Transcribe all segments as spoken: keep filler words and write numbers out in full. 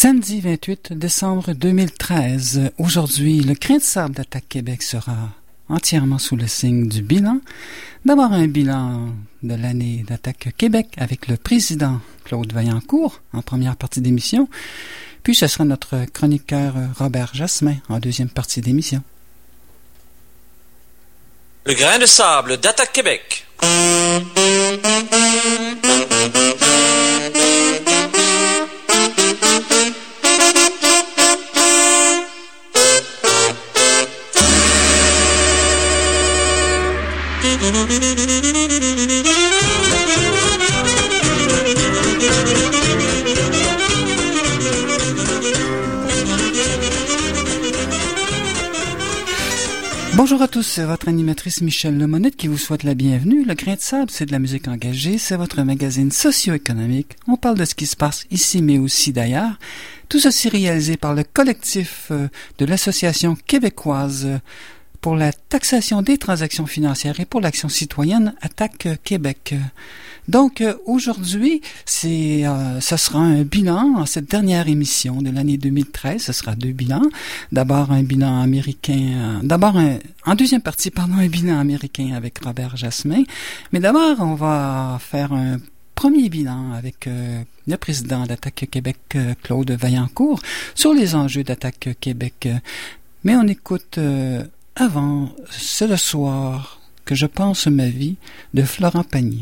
Samedi vingt-huit décembre deux mille treize. Aujourd'hui, le Grain de sable d'Attaque Québec sera entièrement sous le signe du bilan. D'abord, un bilan de l'année d'Attaque Québec avec le président Claude Vaillancourt en première partie d'émission. Puis, ce sera notre chroniqueur Robert Jasmin en deuxième partie d'émission. Le Grain de sable d'Attaque Québec. Bonjour à tous, c'est votre animatrice Michel Lemonette qui vous souhaite la bienvenue. Le Grain de sable, c'est de la musique engagée, c'est votre magazine socio-économique. On parle de ce qui se passe ici, mais aussi d'ailleurs. Tout ceci réalisé par le collectif de l'Association québécoise pour la taxation des transactions financières et pour l'action citoyenne Attaque Québec. Donc aujourd'hui, c'est, euh, ce sera un bilan en cette dernière émission de l'année deux mille treize. Ce sera deux bilans. D'abord un bilan américain. Euh, d'abord un, en deuxième partie, pardon, un bilan américain avec Robert Jasmin. Mais d'abord, on va faire un premier bilan avec euh, le président d'Attaque Québec, euh, Claude Vaillancourt, sur les enjeux d'Attaque Québec. Mais on écoute euh, avant, c'est le soir que je pense ma vie de Florent Pagny.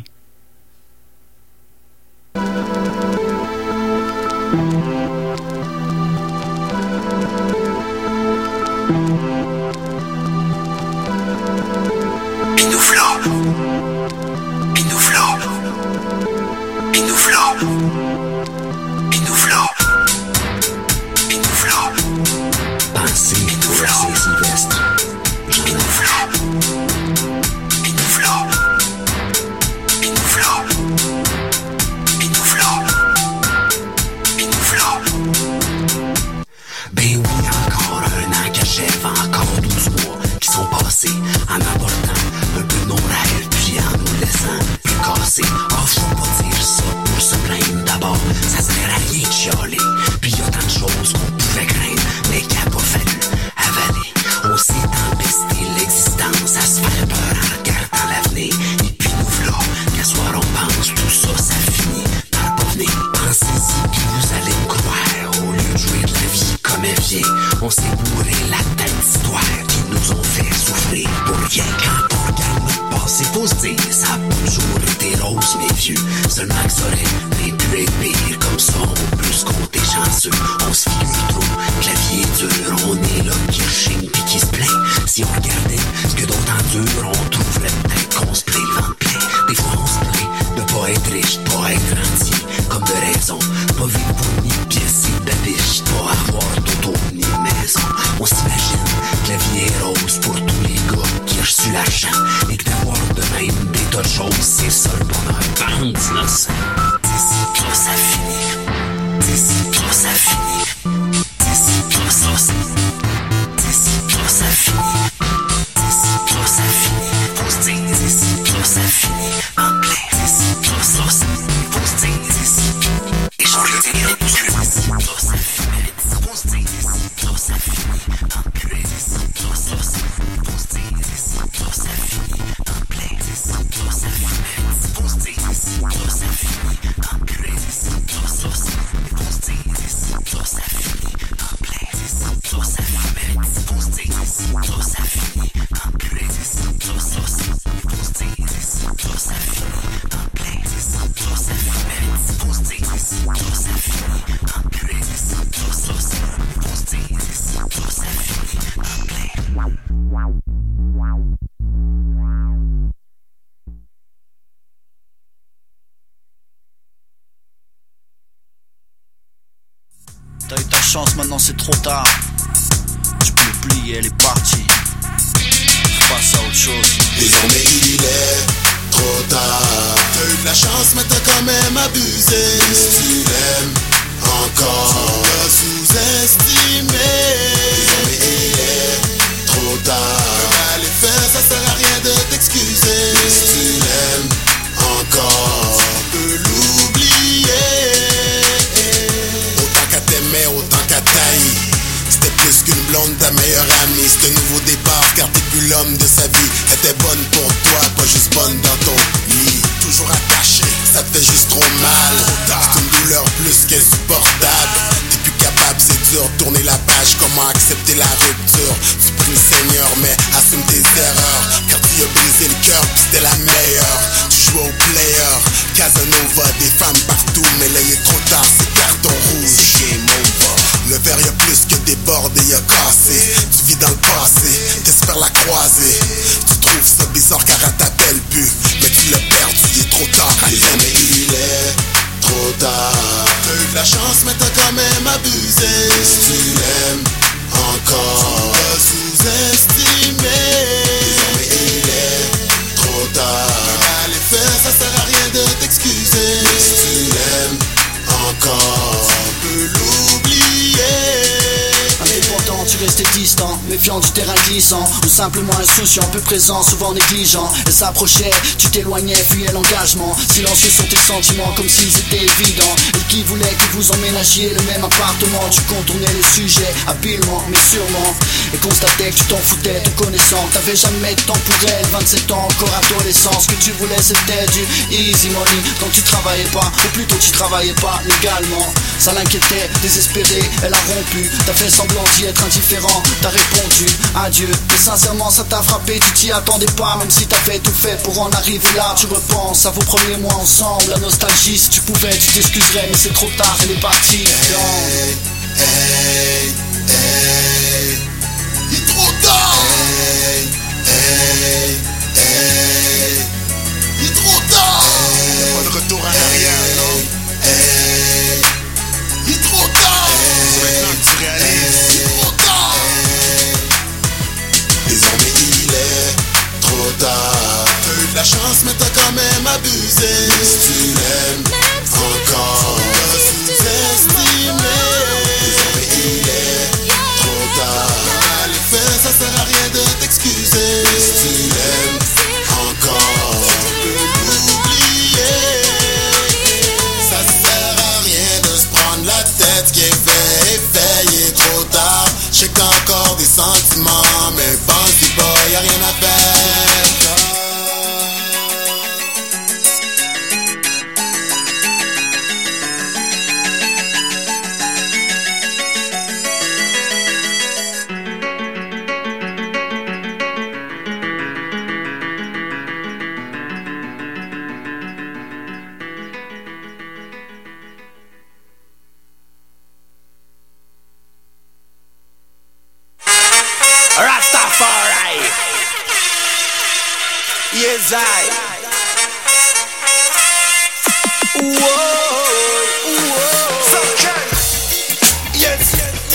Pinouflant, Pinouflant, Pinouflant, Pinouflant, Pinouflant. Pensez à ces Sylvestre, Pinouflant, Pinouflant, Pinouflant, Pinouflant, Pinouflant. Ben oui, encore un an qu'achève, encore douze mois qui sont passés en apportant un peu de nos rêves, puis en nous laissant plus cassés. Oh, faut pas dire ça pour se plaindre d'abord, ça sert à rien de chialer. Puis y a tant de choses qu'on pouvait craindre, mais qu'il a pas fallu avaler. On s'est empesté l'existence à se faire peur en regardant l'avenir. Et puis nous v'là, qu'à soir on pense, tout ça, ça finit par pas venir. Pensez-y, puis vous allez me croire, au lieu de jouer de la vie comme elle vient, on s'est bourré la tête d'histoires qui nous ont fait souffrir pour rien. Quand on regarde notre passé, faut se dire, ça a pas toujours été rose, mes vieux. Seulement que ça aurait pu être pire, comme ça on peut se compter chanceux. On se figure trop que la vie est dure, on est là qui rechigne pis qui se plaint. Si on regardait ce que d'autres endurent, on trouverait peut-être qu'on se plaît le ventre plein. Des fois on se plaint de pas être riche, de pas être rentier, comme de raison, pas vivre pour ni pièce ni babiche, pas avoir d'auto ni maison. On s'imagine que la vie est rose pour tous les gars qui ont reçu l'argent, et que d'avoir de même des tas de choses, c'est ça le bonheur. Bande innocent. D'ici que là ça finit, d'ici que là ça finit, d'ici que là ça finit, d'ici que là ça finit, d'ici que là ça finit, faut se dire, d'ici que là ça finit, en plein, d'ici que là ça finit, faut se dire, d'ici et j'en le dire, d'ici que là ça finit, faut se dire, d'ici que là ça finit, en plein, d'ici que là ça finit, faut se dire, d'ici que là ça finit, en plein, d'ici que là ça finit, faut se dire, d'ici que là ça finit, en plein, d'ici que là ça finit, faut se dire, d'ici que là ça finit, en plein, d'ici que là ça finit, faut se dire, d'ici que là ça finit, en plein, d'ici que là ça finit, faut se dire, d'ici que là ça finit, en plein, d'ici que là ça finit, faut se dire, d'ici que là ça finit, en plein, d'ici que là ça finit, faut se dire, d'ici que là ça finit, en plein. T'as eu ta chance, maintenant c'est trop tard. Tu peux l'oublier, elle est partie. Faut passer à autre chose. Désormais il est trop tard. T'as eu de la chance, mais t'as quand même abusé. Si tu l'aimes encore, tu l'as sous-estimé. Désormais il est trop tard. Le mal est fait, ça sert à rien de t'excuser. Si tu l'aimes encore, tu peux l'oublier. Autant qu'à t'aimer, autant comment accepter la rupture. Tu pries le Seigneur mais assume tes erreurs, car tu as brisé le cœur puis c'était la meilleure. Tu jouais au player, Casanova, des femmes partout, mais là il est trop tard, c'est carton rouge, c'est game over. Le verre y'a plus que débordé, y'a cassé. Tu vis dans le passé, t'espères la croiser. Tu trouves ça bizarre car elle t'appelle plus, mais tu l'as perdu, il est trop tard. Allez, mais il est trop tard. T'as eu de la chance mais t'as quand même abusé. Si tu l'aimes encore, tu l'as sous-estimé. Mais il est trop tard. Les faits, ça sert à rien de t'excuser. Si tu l'aimes encore, tu peux l'oublier. Mais pourtant tu restais distant, méfiant du terrain glissant, ou simplement insouciant, peu présent, souvent négligent. Elle s'approchait, tu t'éloignais, fuyais l'engagement. Silencieux sont tes sentiments, comme s'ils étaient évidents. Elle qui voulait que vous emménagiez le même appartement. Tu contournais les sujets, habilement, mais sûrement, et constatais que tu t'en foutais, te connaissant. T'avais jamais de temps pour elle, vingt-sept ans, encore adolescent. Ce que tu voulais c'était du easy money. Quand tu travaillais pas, ou plutôt tu travaillais pas légalement. Ça l'inquiétait, désespéré, elle a rompu. T'as fait semblant d'y être indifférent, t'as répondu adieu. Mais sincèrement ça t'a frappé, tu t'y attendais pas. Même si t'avais tout fait pour en arriver là. Tu repenses à vos premiers mois ensemble, la nostalgie. Si tu pouvais tu t'excuserais, mais c'est trop tard, elle est partie. Hey, hey, hey, il est trop tard. Hey, hey, hey, il est trop tard. Hey, pas de retour en arrière, non. Hey, il est trop tard. C'est maintenant que tu réalises. Il est trop tard. Désormais il est trop tard. T'as eu de la chance mais t'as quand même abusé. Si tu l'aimes encore, tu l'as sous-estimé. Désormais il est trop tard. Les faits ça sert à rien de t'excuser. Si tu l'aimes encore, tu peux l'oublier. Ça sert à rien de se prendre la tête, ce qui est fait est fait, il est trop tard. J'ai qu'encore des sentiments, mais pense-y pas, y'a rien à faire. Rastafari. Yes, I. Whoa, whoa. So can. Yes.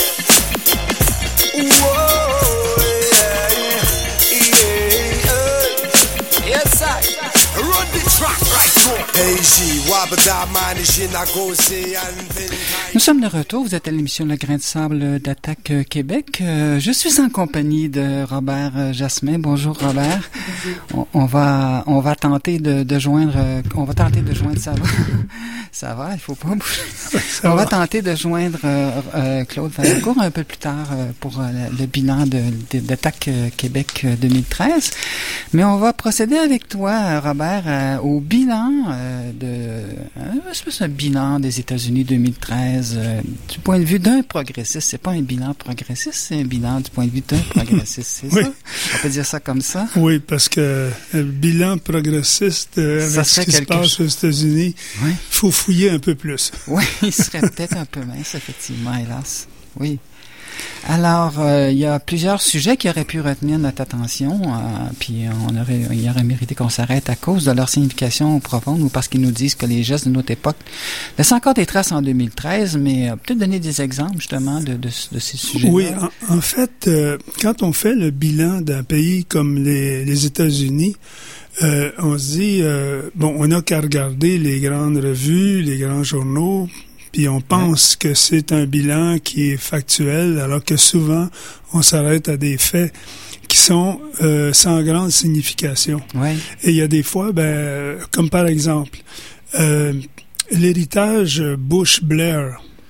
Whoa, yeah, yeah, yeah. Yes, I. Run the track right through. Hey, G, wabada managing a go say and Nous sommes de retour, vous êtes à l'émission Le Grain de Sable d'Attaque Québec. Euh, je suis en compagnie de Robert euh, Jasmin. Bonjour Robert. On, on va on va tenter de, de joindre euh, on va tenter de joindre ça va. Ça va, il faut pas bouger. On va. va tenter de joindre euh, euh, Claude Vaillancourt un peu plus tard euh, pour euh, le bilan de, de d'Attaque Québec deux mille treize. Mais on va procéder avec toi Robert euh, au bilan euh, de euh, c'est un bilan des États-Unis deux mille treize. Euh, du point de vue d'un progressiste, c'est pas un bilan progressiste, c'est un bilan du point de vue d'un progressiste, c'est oui. Ça? On peut dire ça comme ça? Oui, parce que le bilan progressiste euh, avec ce qui se passe chose. aux États-Unis, il oui. faut fouiller un peu plus. Oui, il serait peut-être un peu mince, effectivement, hélas. Oui. Alors, euh, il y a plusieurs sujets qui auraient pu retenir notre attention, euh, puis on aurait, il aurait mérité qu'on s'arrête à cause de leur signification profonde ou parce qu'ils nous disent que les gestes de notre époque laissent encore des traces en deux mille treize, mais euh, peut-être donner des exemples justement de, de, de ces sujets-là. Oui, en, en fait, euh, quand on fait le bilan d'un pays comme les, les États-Unis, euh, on se dit, euh, bon, on n'a qu'à regarder les grandes revues, les grands journaux, puis on pense ouais. que c'est un bilan qui est factuel, alors que souvent, on s'arrête à des faits qui sont euh, sans grande signification. Ouais. Et il y a des fois, ben, comme par exemple, euh, l'héritage Bush-Blair.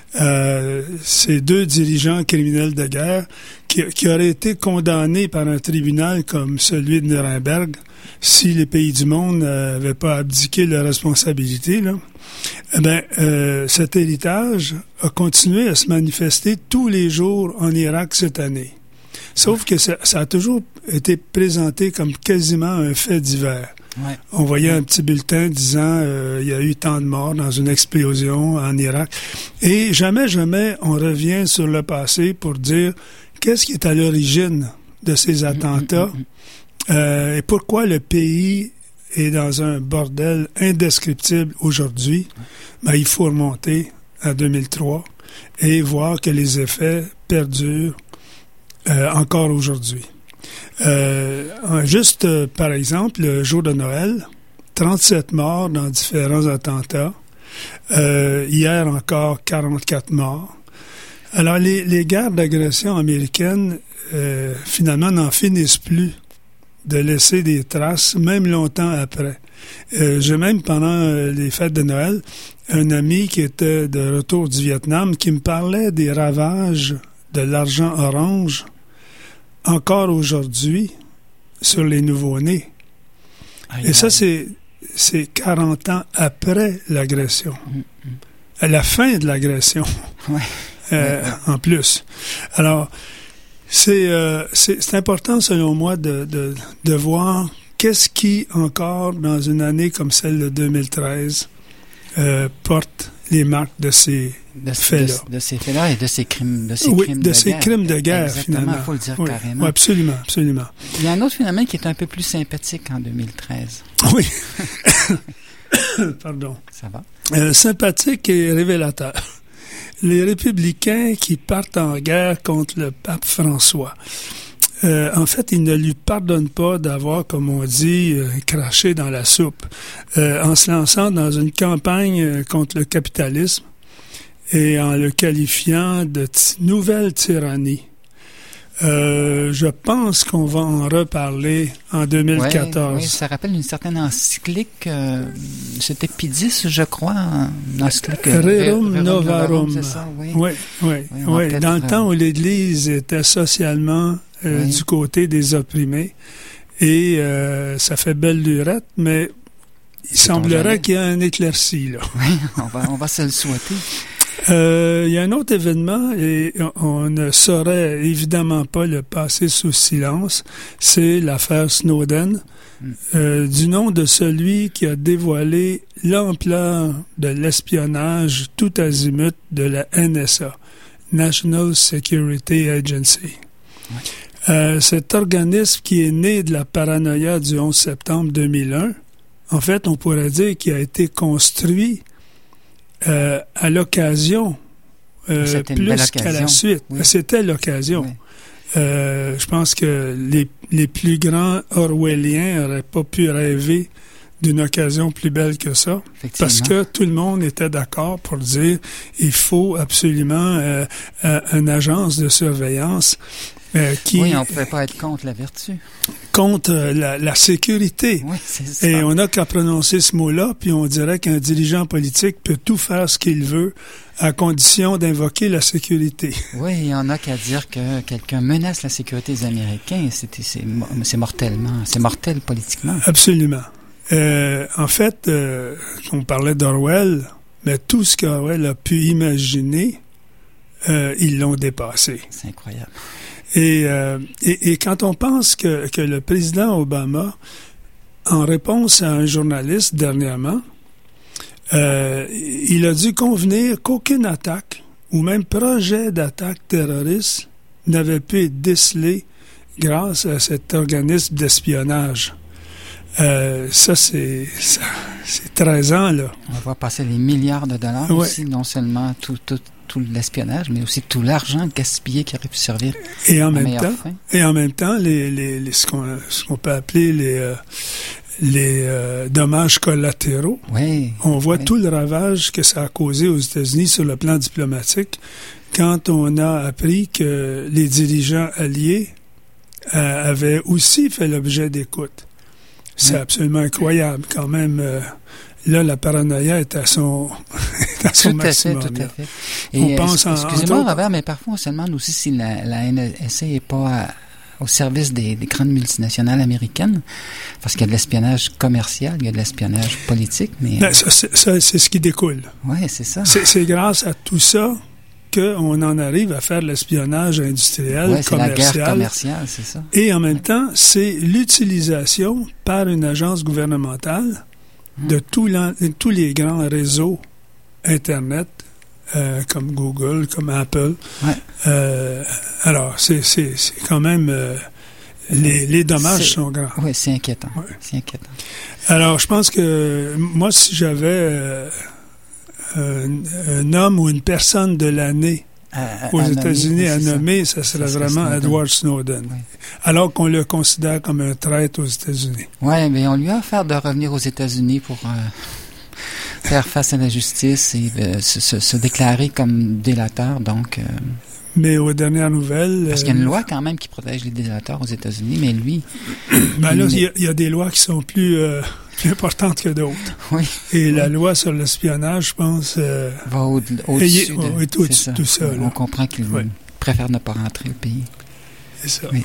Euh, ces deux dirigeants criminels de guerre qui, qui auraient été condamnés par un tribunal comme celui de Nuremberg si les pays du monde n'avaient pas abdiqué leurs responsabilités, là. Eh bien, euh, cet héritage a continué à se manifester tous les jours en Irak cette année. Sauf que ça, ça a toujours été présenté comme quasiment un fait divers. Ouais. On voyait un petit bulletin disant euh, il y a eu tant de morts dans une explosion en Irak. Et jamais, jamais on revient sur le passé pour dire qu'est-ce qui est à l'origine de ces attentats euh, et pourquoi le pays est dans un bordel indescriptible aujourd'hui. Ben, il faut remonter à deux mille trois et voir que les effets perdurent euh, encore aujourd'hui. Euh, juste, euh, par exemple, le jour de Noël, trente-sept morts dans différents attentats. Euh, hier encore, quarante-quatre morts. Alors, les, les guerres d'agression américaines, euh, finalement, n'en finissent plus de laisser des traces, même longtemps après. Euh, j'ai même, pendant euh, les fêtes de Noël, un ami qui était de retour du Vietnam qui me parlait des ravages de l'argent orange encore aujourd'hui sur les nouveau-nés. Aïe, Et ça, aïe. c'est c'est quarante ans après l'agression. Mm-hmm. À la fin de l'agression. Ouais. euh, ouais. En plus. Alors, c'est, euh, c'est, c'est important, selon moi, de, de, de voir qu'est-ce qui, encore, dans une année comme celle de deux mille treize, euh, porte les marques de ces de, faits-là. De, de ces faits-là et de ces crimes de ces oui, crimes de, de ces guerre. crimes de guerre, Exactement, finalement. Il faut le dire oui, carrément. Oui, absolument, absolument. Il y a un autre phénomène qui est un peu plus sympathique en deux mille treize. Oui. Pardon. Ça va. Euh, sympathique et révélateur. Les républicains qui partent en guerre contre le pape François. Euh, en fait, ils ne lui pardonnent pas d'avoir, comme on dit, euh, craché dans la soupe, euh, en se lançant dans une campagne euh, contre le capitalisme et en le qualifiant de t- nouvelle tyrannie. Euh, je pense qu'on va en reparler en deux mille quatorze. Oui, oui, ça rappelle une certaine encyclique, euh, c'était Pidis, je crois, une encyclique. Rerum Re- Novarum. C'est ça, oui. Oui, oui, oui. oui. Dans le temps où l'Église était socialement euh, oui. du côté des opprimés, et euh, ça fait belle lurette, mais il C'est semblerait qu'il y a un éclairci, là. Oui, on va, on va se le souhaiter. Euh, il y a un autre événement et on ne saurait évidemment pas le passer sous silence, c'est l'affaire Snowden, mm. euh, du nom de celui qui a dévoilé l'ampleur de l'espionnage tout azimut de la N S A, National Security Agency. Ouais. Euh, cet organisme qui est né de la paranoïa du onze septembre deux mille un, en fait, on pourrait dire qu'il a été construit Euh, à l'occasion, euh, plus qu'à la suite. Oui. C'était l'occasion. Oui. Euh, je pense que les, les plus grands Orwelliens n'auraient pas pu rêver d'une occasion plus belle que ça, parce que tout le monde était d'accord pour dire il faut absolument euh, euh, une agence de surveillance Euh, qui, oui, on ne pouvait pas être contre la vertu. Contre euh, la, la sécurité. Oui, c'est ça. Et on n'a qu'à prononcer ce mot-là, puis on dirait qu'un dirigeant politique peut tout faire ce qu'il veut à condition d'invoquer la sécurité. Oui, il y en a qu'à dire que quelqu'un menace la sécurité des Américains. C'est, c'est, c'est mortellement, c'est mortel politiquement. Absolument. Euh, en fait, euh, on parlait d'Orwell, mais tout ce qu'Orwell a pu imaginer, euh, ils l'ont dépassé. C'est incroyable. Et, euh, et, et quand on pense que, que le président Obama, en réponse à un journaliste dernièrement, euh, il a dû convenir qu'aucune attaque ou même projet d'attaque terroriste n'avait pu être décelé grâce à cet organisme d'espionnage. Euh, ça, c'est, ça, c'est treize ans, là. On va passer des milliards de dollars ouais. aussi, non seulement tout, tout tout l'espionnage, mais aussi tout l'argent gaspillé qui aurait pu servir et en à même temps fin. Et en même temps, les, les, les, ce, qu'on, ce qu'on peut appeler les, euh, les euh, dommages collatéraux. Oui, on voit oui. tout le ravage que ça a causé aux États-Unis sur le plan diplomatique quand on a appris que les dirigeants alliés euh, avaient aussi fait l'objet d'écoute. C'est oui. absolument incroyable quand même. Euh, Là, la paranoïa est à son, à son tout maximum. à fait, tout là. à fait. On Et, pense en- excusez-moi, entre autres- Robert, mais parfois on se demande aussi si la, la N S A n'est pas à- au service des, des grandes multinationales américaines, parce qu'il y a de l'espionnage commercial, il y a de l'espionnage politique, mais... Ben, ça, c'est, ça, c'est ce qui découle. Oui, c'est ça. C'est, c'est grâce à tout ça qu'on en arrive à faire de l'espionnage industriel, Ouais, c'est la commercial. guerre commerciale, c'est ça. Et en même temps, c'est l'utilisation par une agence gouvernementale de tous l'en- tous les grands réseaux Internet, euh, comme Google, comme Apple. Ouais. Euh, alors, c'est, c'est, c'est quand même... euh, les, les dommages C'est- sont grands. Oui, c'est inquiétant. Ouais. C'est inquiétant. Alors, je pense que moi, si j'avais euh, un, un homme ou une personne de l'année À- aux à nommer, États-Unis à c'est ça. nommer, ça serait Ça serait vraiment Snowden. Edward Snowden. Oui. Alors qu'on le considère comme un traître aux États-Unis. Oui, mais on lui a offert de revenir aux États-Unis pour euh, faire face à la justice et euh, se, se- se déclarer comme délateur. Donc, euh, Mais aux dernières nouvelles... parce qu'il y a une euh, loi quand même qui protège les délateurs aux États-Unis, mais lui, ben là, mais- il y a- il y, a des lois qui sont plus, euh, plus importantes que d'autres. oui, Et la loi sur l'espionnage, je pense... euh, va au- Et au-dessus il- de oui, tout- c'est ça. tout ça, là. On comprend qu'il Ouais. préfère ne pas rentrer au pays. c'est ça. Oui.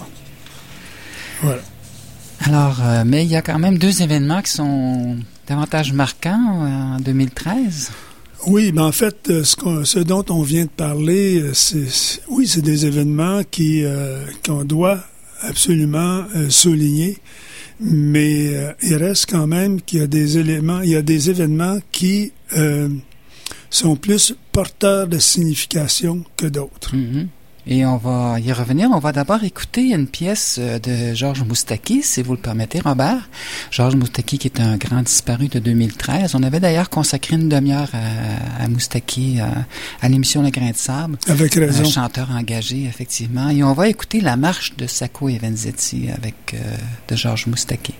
Voilà. Alors, euh, mais il y a quand même deux événements qui sont davantage marquants euh, en deux mille treize. Oui, mais en fait, euh, ce, qu'on- ce dont on vient de parler, euh, c'est, c'est- oui, c'est des événements qui euh, qu'on doit absolument euh, souligner, mais euh, il reste quand même qu'il y a des éléments, il y a des événements qui euh, sont plus porteurs de signification que d'autres. Mhm. Et on va y revenir. On va d'abord écouter une pièce euh, de Georges Moustaki, si vous le permettez, Robert. Georges Moustaki, qui est un grand disparu de deux mille treize. On avait d'ailleurs consacré une demi-heure à, à Moustaki, à, à l'émission Le Grain de Sable. Avec Un raison. chanteur engagé, effectivement. Et on va écouter La Marche de Sacco et Vanzetti avec euh, de Georges Moustaki.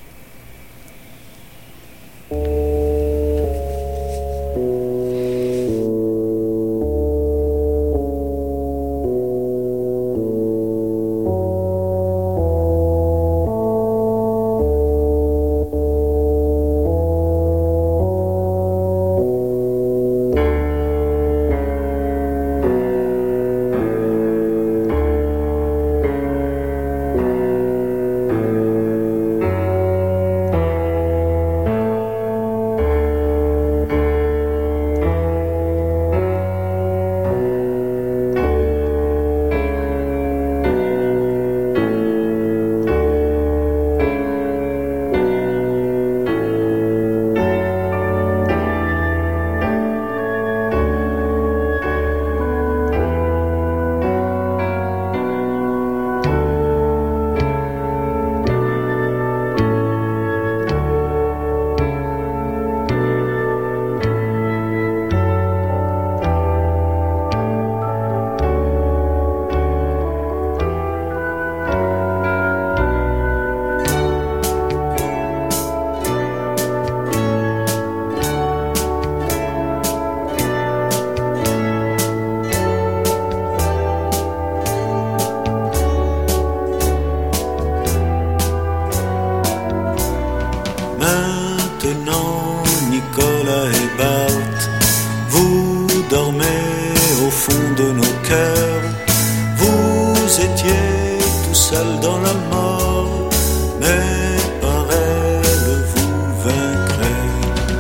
Maintenant, Nicolas et Bart, vous dormez au fond de nos cœurs. Vous étiez tout seul dans la mort, mais par elle vous vaincrez.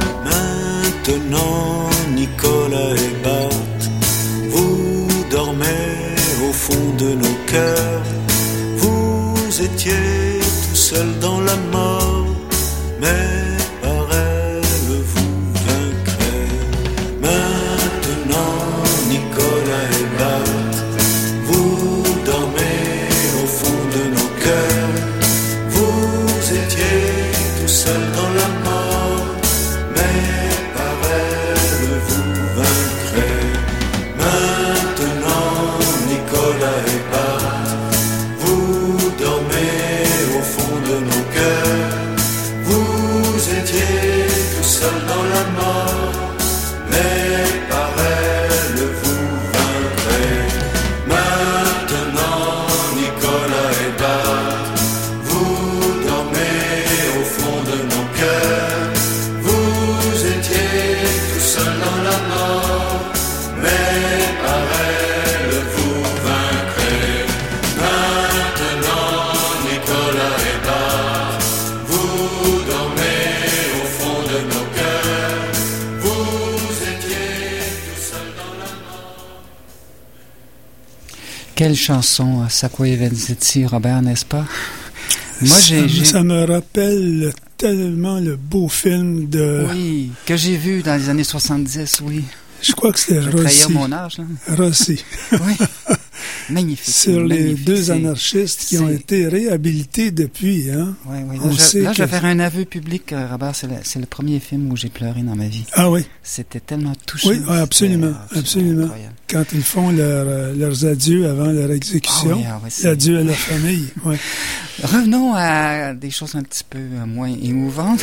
Maintenant, Nicolas et Bart, vous dormez au fond de nos cœurs. Vous étiez tout seul dans la mort, mais par elle vous vaincrez. Maintenant, Nicolas et Bart, vous dormez au fond de nos cœurs. Vous étiez tout seul dans la mort, mais par elle vous vaincrez. Maintenant, Nicolas et Bart, vous dormez au fond de nos cœurs. Vous étiez tout seul dans la mort, mais par elle vous vaincrez. Maintenant, Nicolas et Bart, vous dormez au fond de nos cœurs. Quelle chanson, Sakwa Venditti, Robert, n'est-ce pas? Moi, j'ai, ça, j'ai... ça me rappelle tellement le beau film de... Oui, que j'ai vu dans les années soixante-dix, oui. Je crois que c'était Je vais Rossi. trahir mon âge, là. Rossi. Oui. Magnifique. Sur les magnifique. deux C'est... anarchistes qui c'est... ont été réhabilités depuis, hein. Oui, oui. Là, On je, sait là, que... je vais faire un aveu public, euh, Robert. C'est le, c'est le premier film où j'ai pleuré dans ma vie. Ah oui. C'était tellement touchant. Oui, absolument, C'était absolument. incroyable. Quand ils font leur, euh, leurs adieux avant leur exécution, Ah oui, ah oui, c'est... l'adieu à leur famille, ouais. Revenons à des choses un petit peu euh, moins émouvantes.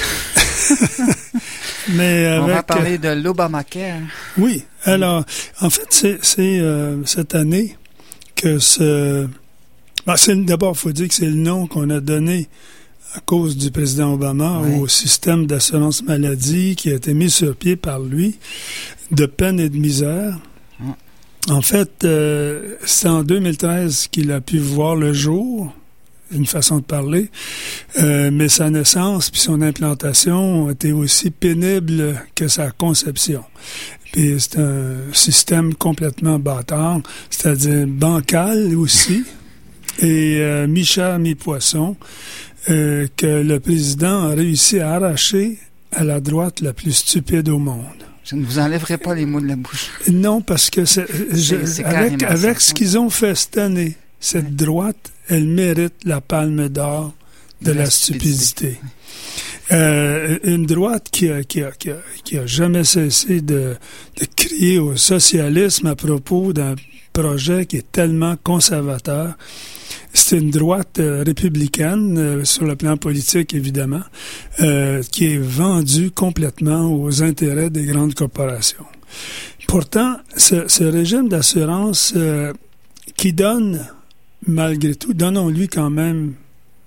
Mais avec, on va parler de l'Obamacare. Oui. Alors, en fait, c'est, c'est euh, cette année que ce... Ben, c'est, d'abord, il faut dire que c'est le nom qu'on a donné à cause du président Obama oui. au système d'assurance maladie qui a été mis sur pied par lui, de peine et de misère. Hum. En fait, euh, c'est en deux mille treize qu'il a pu voir le jour, une façon de parler, euh, mais sa naissance puis son implantation ont été aussi pénibles que sa conception. Puis c'est un système complètement bâtard, c'est-à-dire bancal aussi, et euh, mi-chair, mi-poisson, euh, que le président a réussi à arracher à la droite la plus stupide au monde. Je ne vous enlèverai pas les mots de la bouche. Non, parce que c'est, je, c'est, c'est avec, avec ça. ce qu'ils ont fait cette année, cette oui. droite, elle mérite la palme d'or de, de la, la stupidité. stupidité. Euh, une droite qui a, qui a, qui a, qui a jamais cessé de, de crier au socialisme à propos d'un projet qui est tellement conservateur. C'est une droite euh, républicaine, euh, sur le plan politique, évidemment, euh, qui est vendue complètement aux intérêts des grandes corporations. Pourtant, ce, ce régime d'assurance euh, qui donne, malgré tout, donnons-lui quand même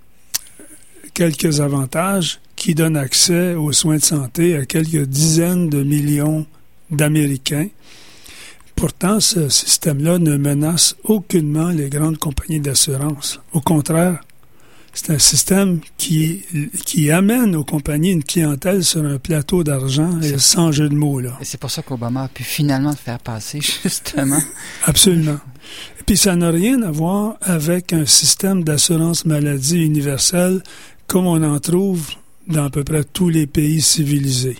quelques avantages, qui donne accès aux soins de santé à quelques dizaines de millions d'Américains. Pourtant, ce système-là ne menace aucunement les grandes compagnies d'assurance. Au contraire, c'est un système qui, qui amène aux compagnies une clientèle sur un plateau d'argent, et sans jeu de mots, là. Et c'est pour ça qu'Obama a pu finalement le faire passer, justement. Absolument. Et puis, ça n'a rien à voir avec un système d'assurance maladie universelle comme on en trouve dans à peu près tous les pays civilisés.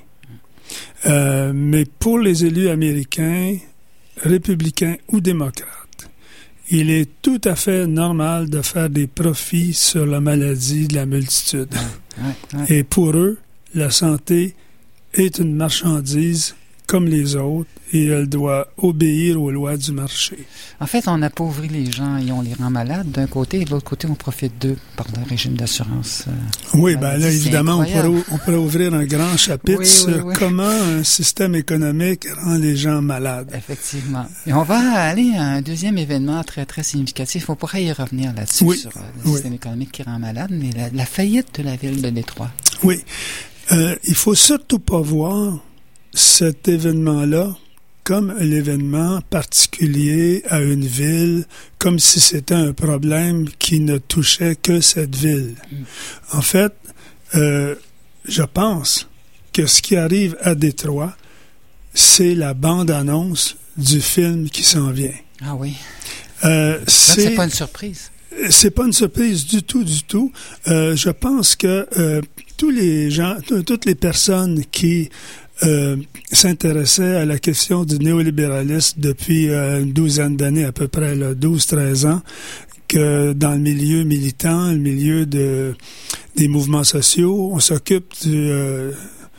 Euh, mais pour les élus américains, républicains ou démocrates, il est tout à fait normal de faire des profits sur la maladie de la multitude. Ouais, ouais, ouais. Et pour eux, la santé est une marchandise comme les autres et elle doit obéir aux lois du marché. En fait, on appauvrit les gens et on les rend malades d'un côté et de l'autre côté, on profite d'eux par le régime d'assurance. Euh, oui, bien là, évidemment, on pourrait, on pourrait ouvrir un grand chapitre oui, sur oui, oui. comment un système économique rend les gens malades. Effectivement. Et on va aller à un deuxième événement très, très significatif. On pourrait y revenir là-dessus, oui, sur euh, le oui. système économique qui rend malade, mais la, la faillite de la ville de Détroit. Oui. Euh, il faut surtout pas voir cet événement-là comme l'événement particulier à une ville, comme si c'était un problème qui ne touchait que cette ville. Mm. En fait, euh, je pense que ce qui arrive à Détroit, c'est la bande-annonce du film qui s'en vient. Ah oui. Euh, c'est, c'est pas une surprise. C'est pas une surprise du tout, du tout. Euh, je pense que euh, tous les gens, t- toutes les personnes qui Euh, s'intéressait à la question du néolibéralisme depuis euh, une douzaine d'années, à peu près là, douze treize ans, que dans le milieu militant, le milieu de, des mouvements sociaux, on s'occupe du, euh,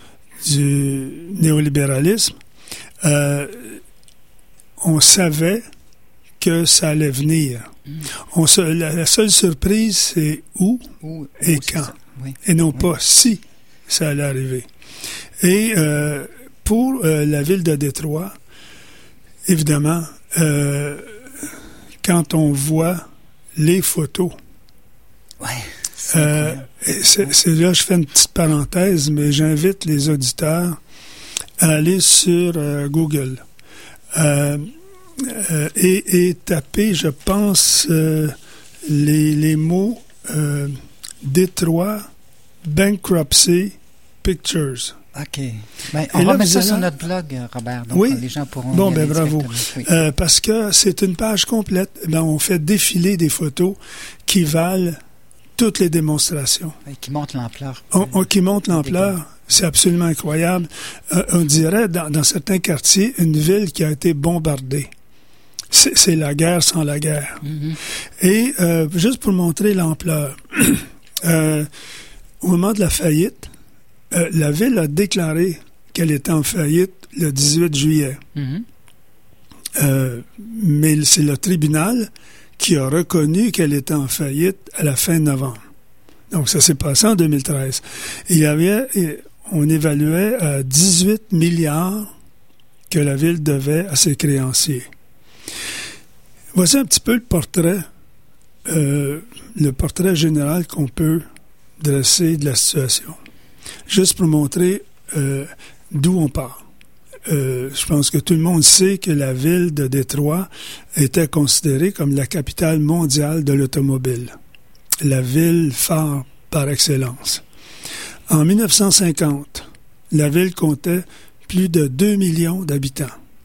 du néolibéralisme. Euh, on savait que ça allait venir. Mmh. On se, la, la seule surprise, c'est où, où et où quand. Oui. Et non oui. pas si ça allait arriver. Et euh, pour euh, la ville de Détroit, évidemment, euh, quand on voit les photos, ouais, c'est, euh, c'est, c'est là je fais une petite parenthèse, mais j'invite les auditeurs à aller sur euh, Google euh, euh, et, et taper, je pense, euh, les, les mots euh, Détroit Bankruptcy Pictures. OK. Ben, on Et va là, mettre ça vous sur allez- notre blog, Robert. Donc, Oui. les gens pourront. Bon, y ben aller bravo. directement. Oui. Euh, parce que c'est une page complète. Ben, on fait défiler des photos qui valent toutes les démonstrations. Et qui montre l'ampleur. On, on- qui montre l'ampleur. C'est absolument incroyable. Euh, on dirait, dans, dans certains quartiers, une ville qui a été bombardée. C'est, c'est la guerre sans la guerre. Mhm. Et euh, juste pour montrer l'ampleur, euh, au moment de la faillite, euh, la ville a déclaré qu'elle était en faillite le dix-huit juillet. Mhm. Euh, mais c'est le tribunal qui a reconnu qu'elle était en faillite à la fin novembre. Donc, ça s'est passé en deux mille treize. Il y avait, on évaluait à dix-huit milliards que la ville devait à ses créanciers. Voici un petit peu le portrait, euh, le portrait général qu'on peut dresser de la situation. Juste pour montrer euh, d'où on part. Euh, je pense que tout le monde sait que la ville de Détroit était considérée comme la capitale mondiale de l'automobile. La ville phare par excellence. En mille neuf cent cinquante, la ville comptait plus de deux millions d'habitants.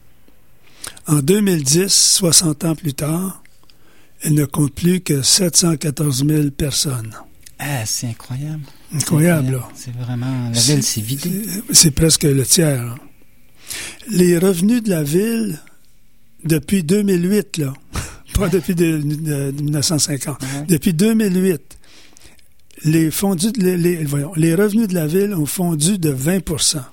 En deux mille dix, soixante ans plus tard, elle ne compte plus que sept cent quatorze mille personnes. Ah, c'est incroyable. Incroyable, là. C'est vraiment... La ville s'est vidée. C'est, c'est presque le tiers. Là. Les revenus de la ville, depuis deux mille huit, là, pas depuis de, de, de mille neuf cent cinquante, Ouais. depuis deux mille huit, les, fondus de, les, les, voyons, les revenus de la ville ont fondu de vingt pour cent.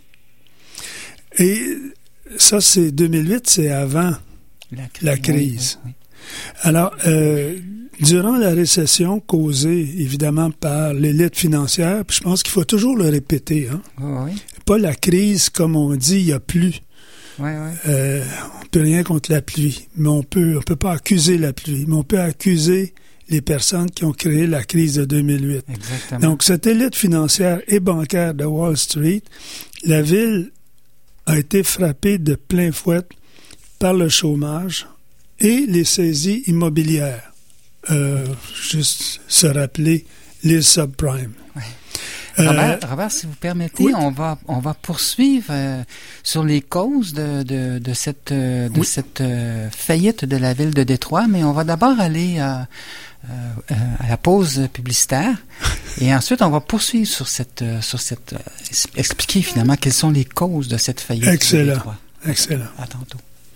Et ça, c'est deux mille huit, c'est avant La crise. la crise. Oui, oui, Alors, euh, durant la récession causée, évidemment, par l'élite financière, puis je pense qu'il faut toujours le répéter, hein, oui. Oui, pas la crise, comme on dit, il n'y a plus. oui, oui. Euh, on peut rien contre la pluie, mais on peut, on peut pas accuser la pluie, mais on peut accuser les personnes qui ont créé la crise de deux mille huit. Exactement. Donc, cette élite financière et bancaire de Wall Street, la ville a été frappée de plein fouet par le chômage et les saisies immobilières. Euh, juste se rappeler les subprimes. Ouais. Euh, Robert, Robert, si vous permettez, oui. on va on va poursuivre euh, sur les causes de de, de cette euh, de Oui. cette euh, faillite de la ville de Détroit, mais on va d'abord aller à euh, à la pause publicitaire et ensuite on va poursuivre sur cette euh, sur cette euh, expliquer finalement quelles sont les causes de cette faillite Excellent. de Détroit. Excellent. À tantôt.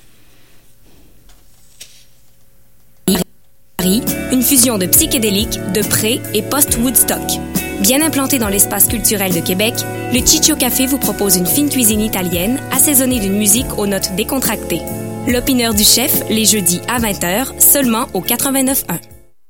Une fusion de psychédéliques, de pré et post-Woodstock. Bien implanté dans l'espace culturel de Québec, le Ciccio Café vous propose une fine cuisine italienne assaisonnée d'une musique aux notes décontractées. L'opineur du chef, les jeudis à vingt heures, seulement au quatre-vingt-neuf un.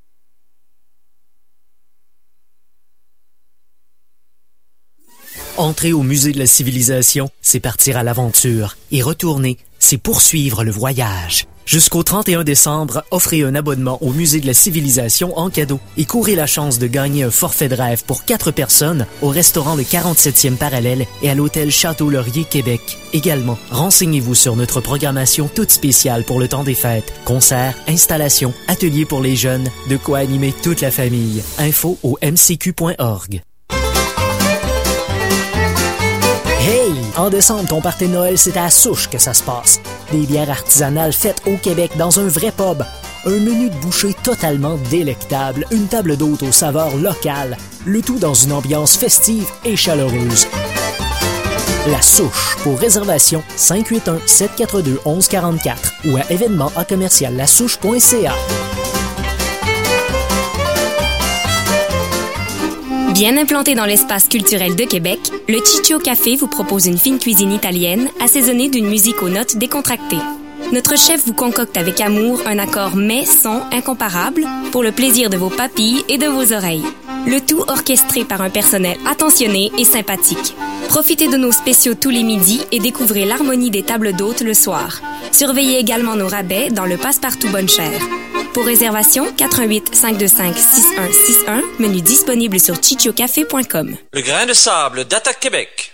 Entrer au musée de la civilisation, c'est partir à l'aventure. Et retourner, c'est poursuivre le voyage. Jusqu'au trente et un décembre, offrez un abonnement au musée de la civilisation en cadeau et courez la chance de gagner un forfait de rêve pour quatre personnes au restaurant Le quarante-septième parallèle et à l'hôtel Château-Laurier Québec. Également, renseignez-vous sur notre programmation toute spéciale pour le temps des fêtes. Concerts, installations, ateliers pour les jeunes, de quoi animer toute la famille. Info au m c q point org. Hey! En décembre, ton party de Noël, c'est à Souche que ça se passe. Des bières artisanales faites au Québec dans un vrai pub. Un menu de bouchées totalement délectable. Une table d'hôtes aux saveurs locales. Le tout dans une ambiance festive et chaleureuse. La Souche. Pour réservation, cinq huit un, sept quatre deux, un un quatre quatre ou à événement à commercial lasouche point c a. Bien implanté dans l'espace culturel de Québec, le Ciccio Café vous propose une fine cuisine italienne assaisonnée d'une musique aux notes décontractées. Notre chef vous concocte avec amour un accord mets-son incomparable pour le plaisir de vos papilles et de vos oreilles. Le tout orchestré par un personnel attentionné et sympathique. Profitez de nos spéciaux tous les midis et découvrez l'harmonie des tables d'hôtes le soir. Surveillez également nos rabais dans le Passe-Partout Bonne Chère. Pour réservation, quatre un huit, cinq deux cinq, six un six un, menu disponible sur ciccio café point com. Le grain de sable d'Attaque Québec.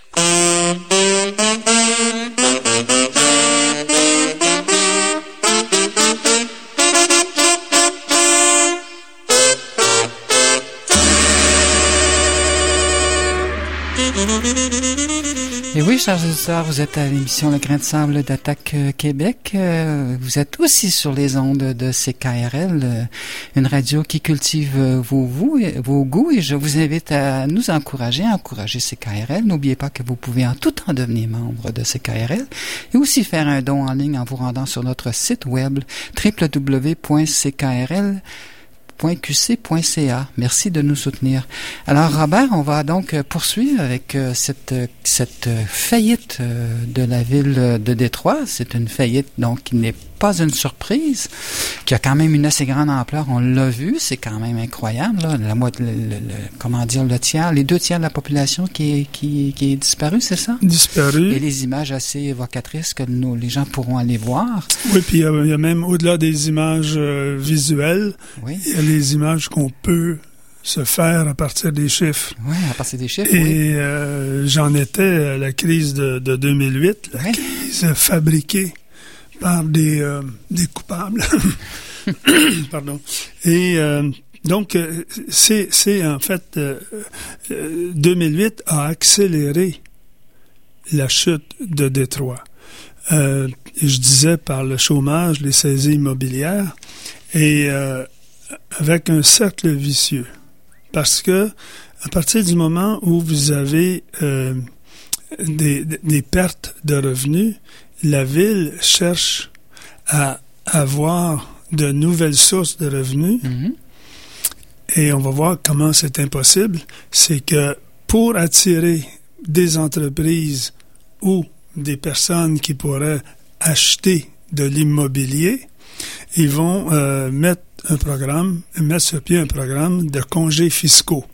Et oui, chers auditeurs, vous êtes à l'émission Le Grain de Sable d'Attaque Québec. Euh, vous êtes aussi sur les ondes de C K R L, euh, une radio qui cultive vos, vos, vos goûts, et je vous invite à nous encourager, à encourager C K R L. N'oubliez pas que vous pouvez en tout temps devenir membre de C K R L et aussi faire un don en ligne en vous rendant sur notre site web w w w point c k r l point q c point c a. Merci de nous soutenir. Alors, Robert, on va donc poursuivre avec euh, cette, cette faillite euh, de la ville de Détroit. C'est une faillite, donc, qui n'est pas une surprise, qui a quand même une assez grande ampleur. On l'a vu, c'est quand même incroyable, là. La, le, le, le, comment dire, le tiers, les deux tiers de la population qui est, qui, qui est disparue, c'est ça? Disparue. Et les images assez évocatrices que nos, les gens pourront aller voir. Oui, puis il y, y a même, au-delà des images euh, visuelles, oui. Il y a les images qu'on peut se faire à partir des chiffres. Oui, à partir des chiffres, Et oui. euh, j'en étais à la crise de, de deux mille huit, la oui. crise fabriquée par des, euh, des coupables. Pardon. Et euh, donc, euh, c'est, c'est en fait, euh, euh, deux mille huit a accéléré la chute de Détroit. Euh, je disais par le chômage, les saisies immobilières, et euh, avec un cercle vicieux. Parce que, à partir du moment où vous avez euh, des, des pertes de revenus, la ville cherche à avoir de nouvelles sources de revenus. Mm-hmm. Et on va voir comment c'est impossible. C'est que pour attirer des entreprises ou des personnes qui pourraient acheter de l'immobilier, ils vont euh, mettre un programme, mettre sur pied un programme de congés fiscaux.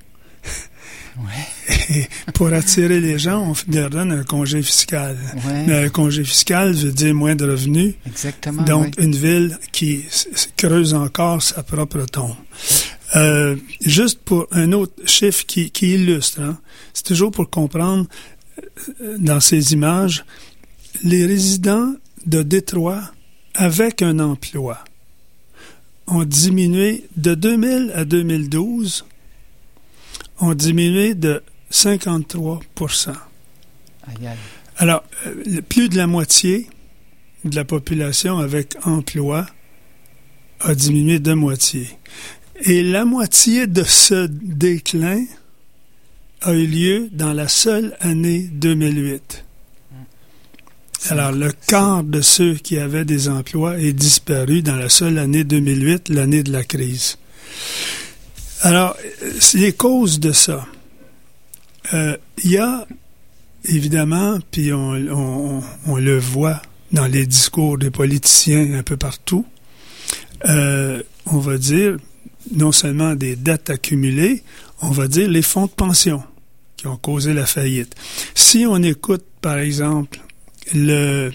Ouais. Et pour attirer les gens, on leur donne un congé fiscal. Ouais. Mais un congé fiscal veut dire moins de revenus. Exactement. Donc, ouais. une ville qui s- creuse encore sa propre tombe. Euh, juste pour un autre chiffre qui, qui illustre, hein, c'est toujours pour comprendre euh, dans ces images, les résidents de Détroit avec un emploi ont diminué de deux mille à deux mille douze, ont diminué de cinquante-trois pour cent. Aïe, aïe. Alors, euh, plus de la moitié de la population avec emploi a diminué de moitié. Et la moitié de ce déclin a eu lieu dans la seule année deux mille huit. C'est Alors, le quart de ceux qui avaient des emplois est disparu dans la seule année deux mille huit, l'année de la crise. Alors, c'est les causes de ça. Il euh, y a, évidemment, puis on, on, on le voit dans les discours des politiciens un peu partout, euh, on va dire, non seulement des dettes accumulées, on va dire les fonds de pension qui ont causé la faillite. Si on écoute, par exemple, le,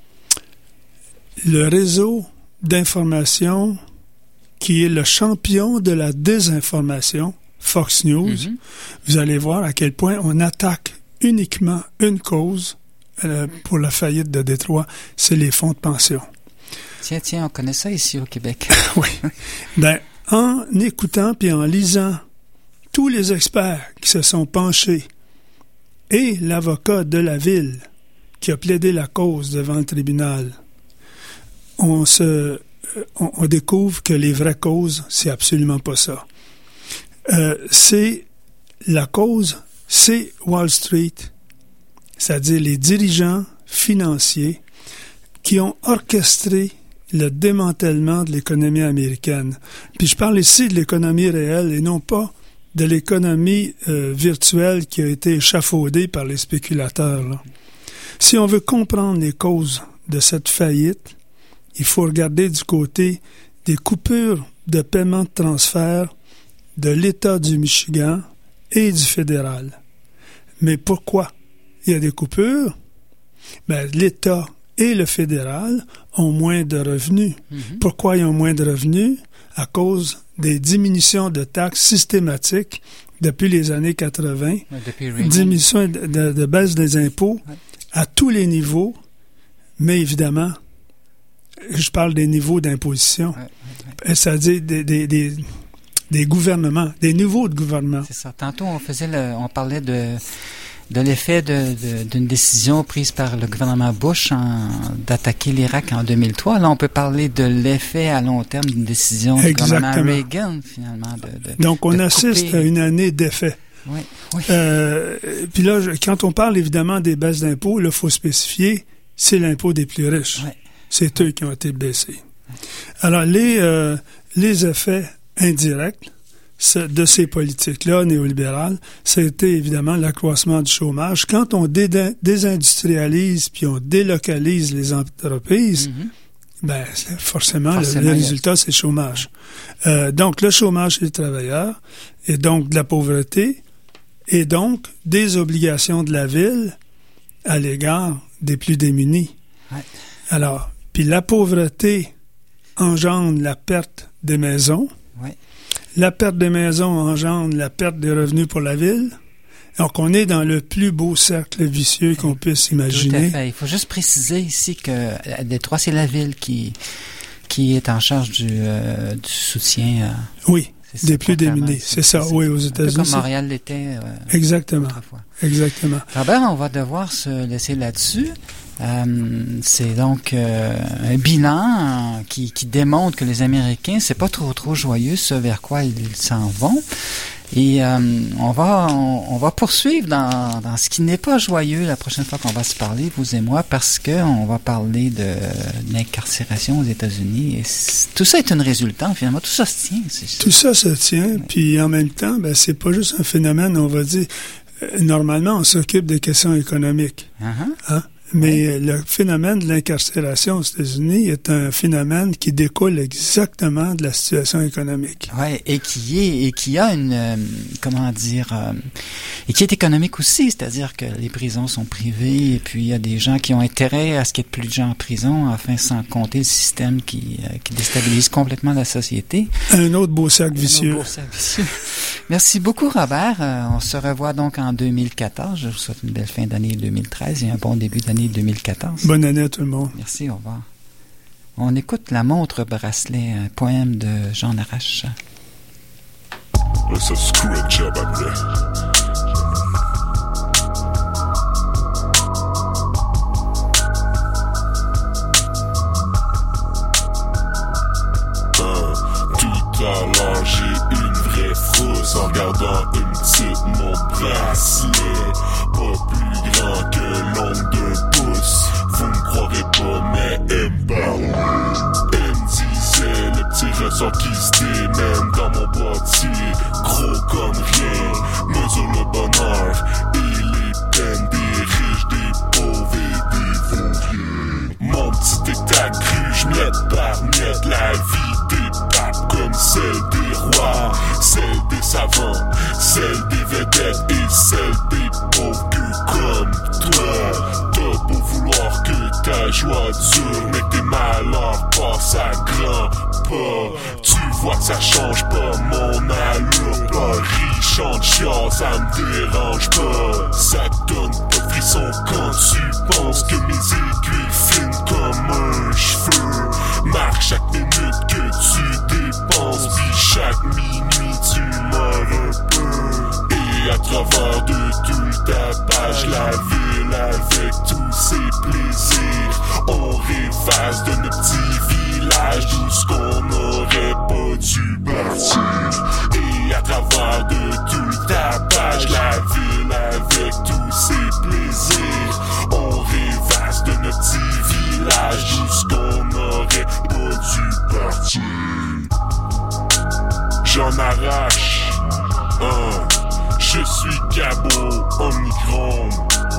le réseau d'information qui est le champion de la désinformation, Fox News, mm-hmm. vous allez voir à quel point on attaque uniquement une cause euh, pour la faillite de Détroit, c'est les fonds de pension. Tiens, tiens, on connaît ça ici au Québec. Oui. Ben, en écoutant puis en lisant tous les experts qui se sont penchés et l'avocat de la ville qui a plaidé la cause devant le tribunal, on se, on, on découvre que les vraies causes, c'est absolument pas ça. Euh, c'est la cause, c'est Wall Street, c'est-à-dire les dirigeants financiers qui ont orchestré le démantèlement de l'économie américaine. Puis je parle ici de l'économie réelle et non pas de l'économie euh, virtuelle qui a été échafaudée par les spéculateurs, là. Si on veut comprendre les causes de cette faillite, il faut regarder du côté des coupures de paiement de transfert de l'État du Michigan et du fédéral. Mais pourquoi il y a des coupures? Ben, l'État et le fédéral ont moins de revenus. Mm-hmm. Pourquoi ils ont moins de revenus? À cause des diminutions de taxes systématiques depuis les années quatre-vingt, ouais, depuis diminution de, de, de baisse des impôts ouais. à tous les niveaux, mais évidemment, je parle des niveaux d'imposition, ouais, ouais, ouais. c'est-à-dire des, des, des, des gouvernements, des niveaux de gouvernement. C'est ça. Tantôt, on faisait le, on parlait de de l'effet de, de, d'une décision prise par le gouvernement Bush en, d'attaquer l'Irak en deux mille trois. Là, on peut parler de l'effet à long terme d'une décision du gouvernement Reagan, finalement. De, de, Donc, on de assiste couper. à une année d'effet. Oui, oui. Euh, puis là, je, quand on parle évidemment des baisses d'impôts, il faut spécifier, c'est l'impôt des plus riches. Oui. C'est eux qui ont été baissés. Alors, les, euh, les effets indirects de ces politiques-là néolibérales, c'était évidemment l'accroissement du chômage. Quand on dé- désindustrialise puis on délocalise les entreprises, mm-hmm. ben forcément, forcément, le, le résultat, c'est le chômage. Euh, donc, le chômage chez les travailleurs, et donc de la pauvreté, et donc des obligations de la ville à l'égard des plus démunis. Ouais. Alors, puis la pauvreté engendre la perte des maisons. Ouais. La perte des maisons engendre la perte des revenus pour la ville. Donc, on est dans le plus beau cercle vicieux qu'on puisse imaginer. Tout à fait. Il faut juste préciser ici que à Détroit, c'est la ville qui, qui est en charge du, euh, du soutien. Euh, oui, des plus démunis. C'est, c'est ça, oui, aux États-Unis. Comme Montréal l'était euh, Exactement. autrefois. Exactement. Robert, on va devoir se laisser là-dessus. Euh, c'est donc euh, un bilan euh, qui, qui démontre que les Américains, c'est pas trop trop joyeux ce vers quoi ils s'en vont. Et euh, on va on, on va poursuivre dans, dans ce qui n'est pas joyeux la prochaine fois qu'on va se parler, vous et moi, parce que on va parler de, de l'incarcération aux États-Unis. Et tout ça est une résultante, finalement. Tout ça se tient. C'est, tout ça se tient. Oui. Puis en même temps, ben c'est pas juste un phénomène, on va dire. Euh, normalement, on s'occupe des questions économiques. Uh-huh. Hein? Mais oui. Le phénomène de l'incarcération aux États-Unis est un phénomène qui découle exactement de la situation économique. Ouais, et qui est et qui a une euh, comment dire euh, et qui est économique aussi, c'est-à-dire que les prisons sont privées et puis il y a des gens qui ont intérêt à ce qu'il y ait plus de gens en prison, enfin sans compter le système qui euh, qui déstabilise complètement la société. Un autre beau cercle vicieux. Un autre beau cercle vicieux. Merci beaucoup, Robert. Euh, on se revoit donc en deux mille quatorze. Je vous souhaite une belle fin d'année deux mille treize et un bon début d'année deux mille quatorze. Bonne année à tout le monde. Merci, au revoir. On écoute La montre bracelet, un poème de Jean Arrache. It's a screw job up there. Tout à l'heure, j'ai une vraie frousse en regardant une petite montre bracelet. Pas plus grand que l'ongle d'un pouce. Vous me croirez pas, mais elle me parlait. Elle me disait le petit ressort qui se démène dans mon boîtier. Gros comme rien, mesure le bonheur et les peines des riches, des pauvres et des vauriens. Mon petit tic-tac cru, miette par miette, la vie dépape comme celle des rois, celle des savants, celle des vedettes et celle des pauvres que comme toi. T'as beau vouloir que ta joie dure, mais que tes malheurs passent à grands pas. Tu vois que ça change pas mon allure, pas riche en chiant, ça me dérange pas. Ça te donne pas de frisson quand tu penses que mes aiguilles fines comme un cheveu. Marque chaque minute que tu dépenses, puis chaque minuit tu meurs un peu. Et à travers de tout le tapage, la ville avec tous ses plaisirs, on rêvasse de nos petits villages d'où ce qu'on n'aurait pas dû partir. Et à travers de tout le tapage, la ville avec tous ses plaisirs, on rêvasse de nos petits villages d'où ce qu'on n'aurait pas dû partir. J'en arrache un. Je suis Gabo Omicron.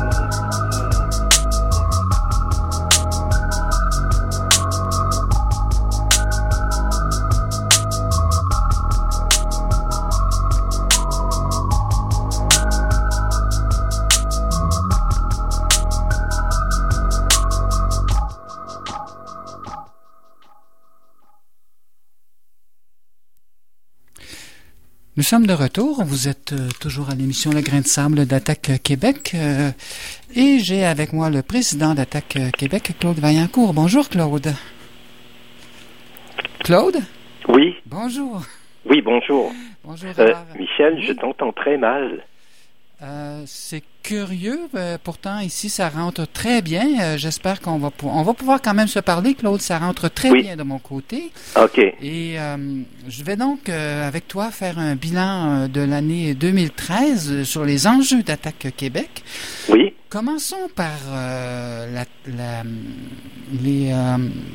Nous sommes de retour. Vous êtes euh, toujours à l'émission Le Grain de Sable d'Attaque Québec. Euh, et j'ai avec moi le président d'Attaque Québec, Claude Vaillancourt. Bonjour, Claude. Claude? Oui. Bonjour. Oui, bonjour. Bonjour. Euh, Michel, oui. Je t'entends très mal. Euh, c'est curieux. Euh, pourtant, ici, ça rentre très bien. Euh, j'espère qu'on va, pou- on va pouvoir quand même se parler, Claude. Ça rentre très oui. bien de mon côté. OK. Et euh, je vais donc, euh, avec toi, faire un bilan euh, de l'année deux mille treize euh, sur les enjeux d'Attaque Québec. Oui. Commençons par euh, la, la, les, euh,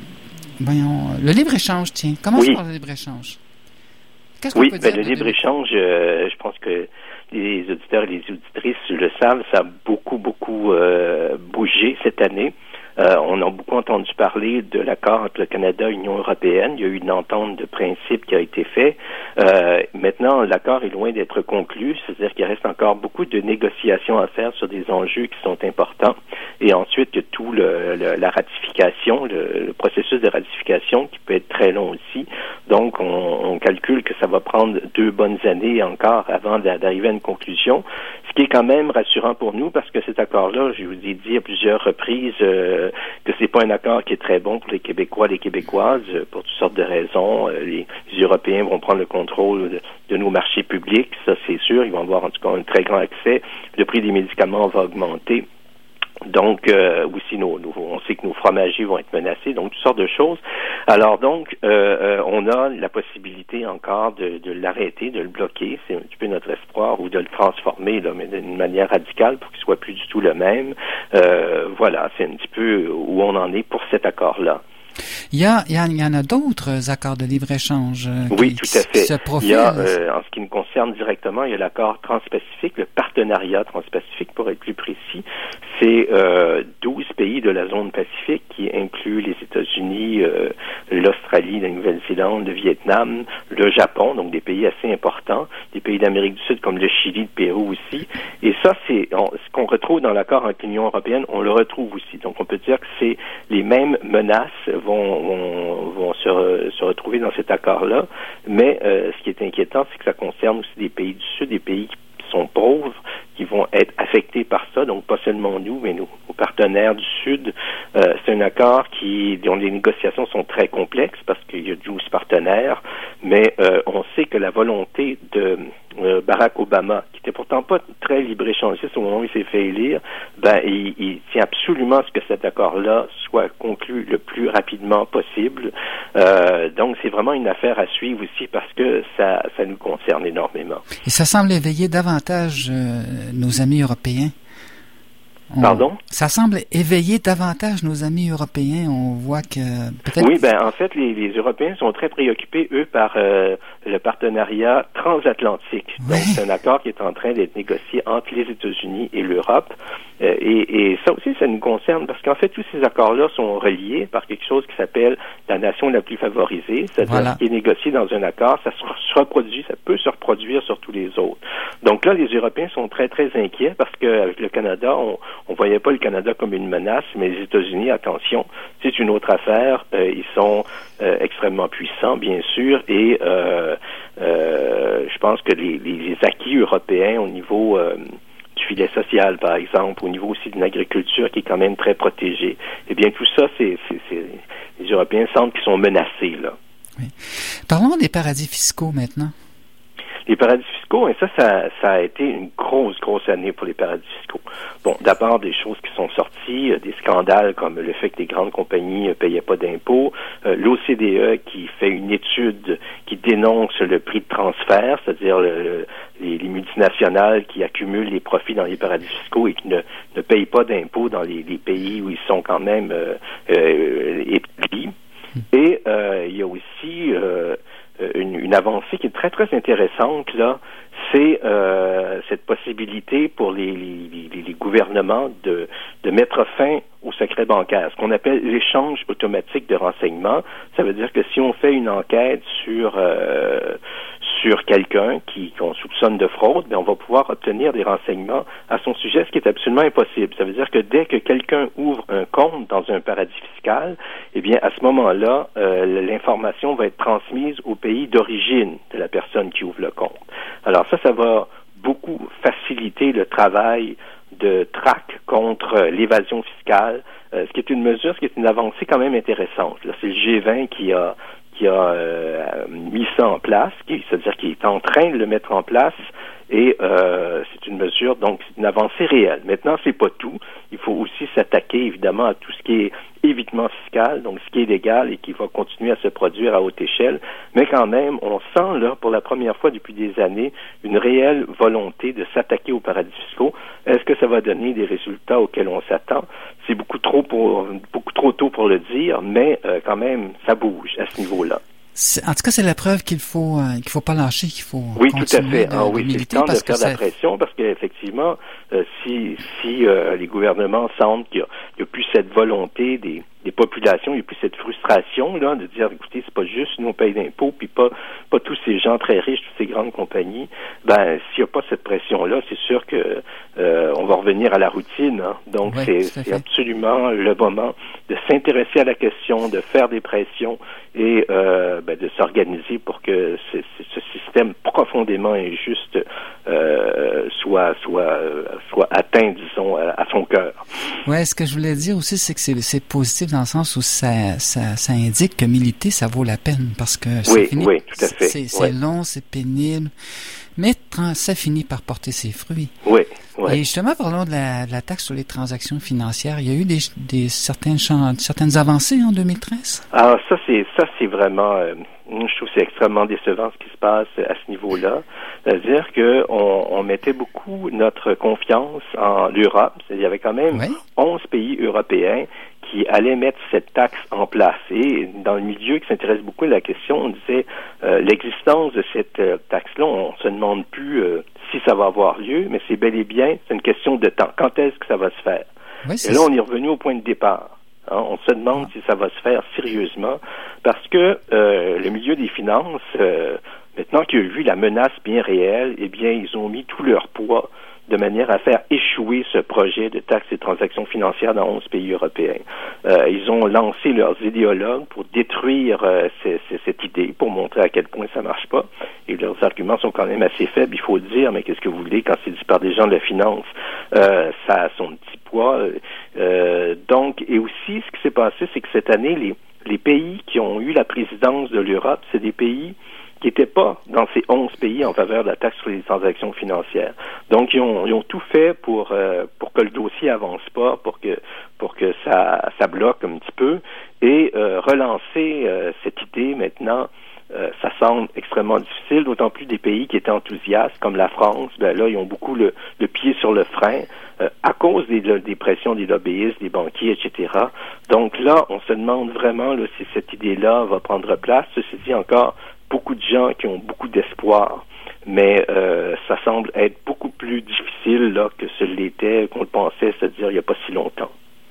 voyons, le libre-échange, tiens. Commençons oui. par le libre-échange. Qu'est-ce qu'on oui, peut ben, dire? le libre-échange, euh, je pense que les auditeurs et les auditrices le savent, ça a beaucoup, beaucoup euh, bougé cette année. Euh, on a beaucoup entendu parler de l'accord entre le Canada et l'Union européenne. Il y a eu une entente de principe qui a été faite. Euh, maintenant, l'accord est loin d'être conclu, c'est-à-dire qu'il reste encore beaucoup de négociations à faire sur des enjeux qui sont importants. Et ensuite, il y a tout le, le, la ratification, le, le processus de ratification qui peut être très long aussi. Donc, on, on calcule que ça va prendre deux bonnes années encore avant d'arriver à une conclusion. Ce qui est quand même rassurant pour nous parce que cet accord-là, je vous ai dit à plusieurs reprises euh, que c'est pas un accord qui est très bon pour les Québécois, les Québécoises, euh, pour toutes sortes de raisons. Euh, les, les Européens vont prendre le contrôle de, de nos marchés publics, ça c'est sûr. Ils vont avoir en tout cas un très grand accès. Le prix des médicaments va augmenter. Donc, euh, aussi, nos, nos, on sait que nos fromagers vont être menacés, donc toutes sortes de choses. Alors donc, euh, euh, on a la possibilité encore de, de l'arrêter, de le bloquer, c'est un petit peu notre espoir, ou de le transformer, là, mais d'une manière radicale pour qu'il soit plus du tout le même. Euh, voilà, c'est un petit peu où on en est pour cet accord-là. Il y, a, il, y a, il y en a d'autres accords de libre-échange euh, oui, qui, tout à fait. qui se profilent. Il y a, euh, en ce qui nous concerne directement, il y a l'accord transpacifique, le partenariat transpacifique, pour être plus précis. C'est euh, douze pays de la zone Pacifique qui incluent les États-Unis, euh, l'Australie, la Nouvelle-Zélande, le Vietnam, le Japon, donc des pays assez importants, des pays d'Amérique du Sud comme le Chili, le Pérou aussi. Et ça, c'est on, ce qu'on retrouve dans l'accord avec l'Union européenne, on le retrouve aussi. Donc, on peut dire que c'est les mêmes menaces vont, vont, vont se, re, se retrouver dans cet accord-là. Mais euh, ce qui est inquiétant, c'est que ça concerne aussi des pays du Sud, des pays qui sont pauvres, qui vont être affectés par ça, donc pas seulement nous, mais nos, nos partenaires du Sud. Euh, c'est un accord qui, dont les négociations sont très complexes parce qu'il y a douze partenaires, mais euh, on sait que la volonté de euh, Barack Obama, qui était pourtant pas très libre-échangiste au moment où il s'est fait élire, ben il, il tient absolument à ce que cet accord-là soit conclu le plus rapidement possible. Euh, donc c'est vraiment une affaire à suivre aussi parce que ça, ça nous concerne énormément. Et ça semble éveiller davantage euh, nos amis européens. On, Pardon? Ça semble éveiller davantage nos amis européens. On voit que peut-être... Oui, ben en fait, les, les Européens sont très préoccupés, eux, par euh, le partenariat transatlantique. Oui. Donc, c'est un accord qui est en train d'être négocié entre les États-Unis et l'Europe. Euh, et, et ça aussi, ça nous concerne parce qu'en fait, tous ces accords-là sont reliés par quelque chose qui s'appelle la nation la plus favorisée. C'est-à-dire voilà. Ce qui est négocié dans un accord, ça se reproduit, ça peut se reproduire sur tous les autres. Donc là, les Européens sont très, très inquiets parce qu'avec le Canada, on on voyait pas le Canada comme une menace, mais les États-Unis, attention, c'est une autre affaire. Euh, ils sont euh, extrêmement puissants, bien sûr, et euh, euh, je pense que les, les, les acquis européens au niveau euh, du filet social, par exemple, au niveau aussi d'une agriculture qui est quand même très protégée, eh bien, tout ça, c'est, c'est, c'est les Européens sentent qu'ils sont menacés, là. Oui. Parlons des paradis fiscaux maintenant. Les paradis fiscaux, et ça, ça, ça a été une grosse, grosse année pour les paradis fiscaux. Bon, d'abord, des choses qui sont sorties, euh, des scandales comme le fait que les grandes compagnies ne euh, payaient pas d'impôts, euh, l'O C D E qui fait une étude qui dénonce le prix de transfert, c'est-à-dire le, le, les, les multinationales qui accumulent les profits dans les paradis fiscaux et qui ne, ne payent pas d'impôts dans les, les pays où ils sont quand même euh, euh, établis. Et euh, il y a aussi... Euh, Une, une avancée qui est très, très intéressante, là, c'est euh, cette possibilité pour les, les, les, les gouvernements de, de mettre fin au secret bancaire, ce qu'on appelle l'échange automatique de renseignements. Ça veut dire que si on fait une enquête sur euh, sur quelqu'un qui qu'on soupçonne de fraude, bien, on va pouvoir obtenir des renseignements à son sujet, ce qui est absolument impossible. Ça veut dire que dès que quelqu'un ouvre un compte dans un paradis fiscal, eh bien, à ce moment-là, euh, l'information va être transmise au pays d'origine de la personne qui ouvre le compte. Alors ça, ça va beaucoup faciliter le travail de traque contre l'évasion fiscale, euh, ce qui est une mesure, ce qui est une avancée quand même intéressante. Là, c'est le G vingt qui a qui a euh, mis ça en place, qui, c'est-à-dire qu'il est en train de le mettre en place, Et euh, c'est une mesure, donc c'est une avancée réelle. Maintenant, c'est pas tout. Il faut aussi s'attaquer évidemment à tout ce qui est évitement fiscal, donc ce qui est légal et qui va continuer à se produire à haute échelle. Mais quand même, on sent là, pour la première fois depuis des années, une réelle volonté de s'attaquer aux paradis fiscaux. Est-ce que ça va donner des résultats auxquels on s'attend? C'est beaucoup trop pour beaucoup trop tôt pour le dire, mais euh, quand même, ça bouge à ce niveau-là. C'est, en tout cas, c'est la preuve qu'il faut euh, qu'il faut pas lâcher, qu'il faut oui, continuer tout à fait. de, ah, de oui, militer c'est le temps parce de faire que ça... de la pression parce qu'effectivement, euh, si si euh, les gouvernements sentent qu'il y a, il y a plus cette volonté des des populations, il n'y a plus cette frustration là de dire écoutez, c'est pas juste nous on paye d'impôts puis pas pas tous ces gens très riches, toutes ces grandes compagnies. Ben s'il n'y a pas cette pression là, c'est sûr que euh, on va revenir à la routine. Hein. Donc oui, c'est, c'est absolument le moment de s'intéresser à la question, de faire des pressions et euh, ben, de s'organiser pour que ce, ce système profondément injuste euh, soit soit soit atteint, disons, à, à son cœur. Ouais, ce que je voulais dire aussi, c'est que c'est, c'est positif dans le sens où ça, ça, ça indique que militer, ça vaut la peine parce que oui, ça finit, oui, tout à fait. C'est, c'est oui. long, c'est pénible, mais ça finit par porter ses fruits. Oui. Ouais. Et justement, parlons de la, de la taxe sur les transactions financières. Il y a eu des, des certaines, certaines avancées en deux mille treize? Alors ça, c'est ça, c'est vraiment, euh, je trouve que c'est extrêmement décevant ce qui se passe à ce niveau-là. C'est-à-dire que on, on mettait beaucoup notre confiance en l'Europe. Il y avait quand même oui. onze pays européens qui allaient mettre cette taxe en place. Et dans le milieu qui s'intéresse beaucoup à la question, on disait euh, l'existence de cette euh, taxe-là, on se demande plus euh, si ça va avoir lieu, mais c'est bel et bien, c'est une question de temps. Quand est-ce que ça va se faire? Oui, et là, on est revenu au point de départ. Hein, on se demande ah. si ça va se faire sérieusement, parce que euh, le milieu des finances, euh, maintenant qu'il y a eu la menace bien réelle, eh bien, ils ont mis tout leur poids de manière à faire échouer ce projet de taxe des transactions financières dans onze pays européens. Euh, ils ont lancé leurs idéologues pour détruire euh, c- c- cette idée, pour montrer à quel point ça marche pas. Et leurs arguments sont quand même assez faibles, il faut le dire, mais qu'est-ce que vous voulez, quand c'est dit par des gens de la finance, euh, ça a son petit poids. Euh, donc, et aussi, ce qui s'est passé, c'est que cette année, les, les pays qui ont eu la présidence de l'Europe, c'est des pays qui n'étaient pas dans ces onze pays en faveur de la taxe sur les transactions financières. Donc, ils ont, ils ont tout fait pour euh, pour que le dossier avance pas, pour que pour que ça ça bloque un petit peu, et euh, relancer euh, cette idée maintenant. Euh, ça semble extrêmement difficile, d'autant plus des pays qui étaient enthousiastes, comme la France. Ben là, ils ont beaucoup le, le pied sur le frein euh, à cause des, des pressions des lobbyistes, des banquiers, et cetera. Donc là, on se demande vraiment là, si cette idée-là va prendre place. Ceci dit, encore beaucoup de gens qui ont beaucoup d'espoir, mais euh, ça semble être beaucoup plus difficile là que ce l'était, qu'on le pensait, c'est-à-dire il n'y a pas si longtemps.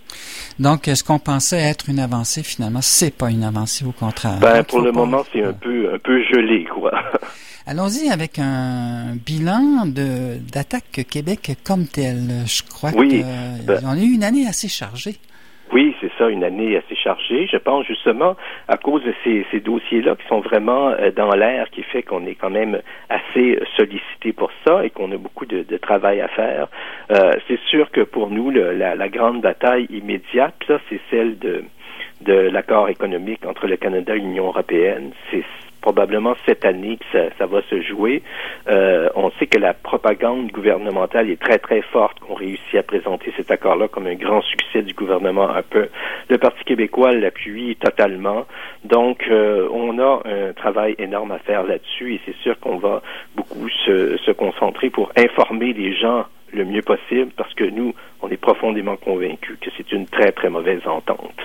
Donc, ce qu'on pensait être une avancée, finalement, c'est pas une avancée, au contraire. Ben, Donc, pour le pas... moment, c'est un peu, un peu gelé, quoi. Allons-y avec un bilan de, d'Attaque Québec comme tel. Je crois oui, que, ben, on a eu une année assez chargée. Oui, c'est ça, une année assez chargée. Je pense justement à cause de ces, ces dossiers-là qui sont vraiment euh, dans l'air, qui fait qu'on est quand même assez sollicité pour ça et qu'on a beaucoup de, de travail à faire. Euh, c'est sûr que pour nous, le, la, la grande bataille immédiate, là, c'est celle de, de l'accord économique entre le Canada et l'Union européenne. C'est probablement cette année que ça, ça va se jouer. Euh, on sait que la propagande gouvernementale est très, très forte, qu'on réussit à présenter cet accord-là comme un grand succès du gouvernement un peu. Le Parti québécois l'appuie totalement. Donc, euh, on a un travail énorme à faire là-dessus et c'est sûr qu'on va beaucoup se, se concentrer pour informer les gens le mieux possible parce que nous, on est profondément convaincus que c'est une très, très mauvaise entente.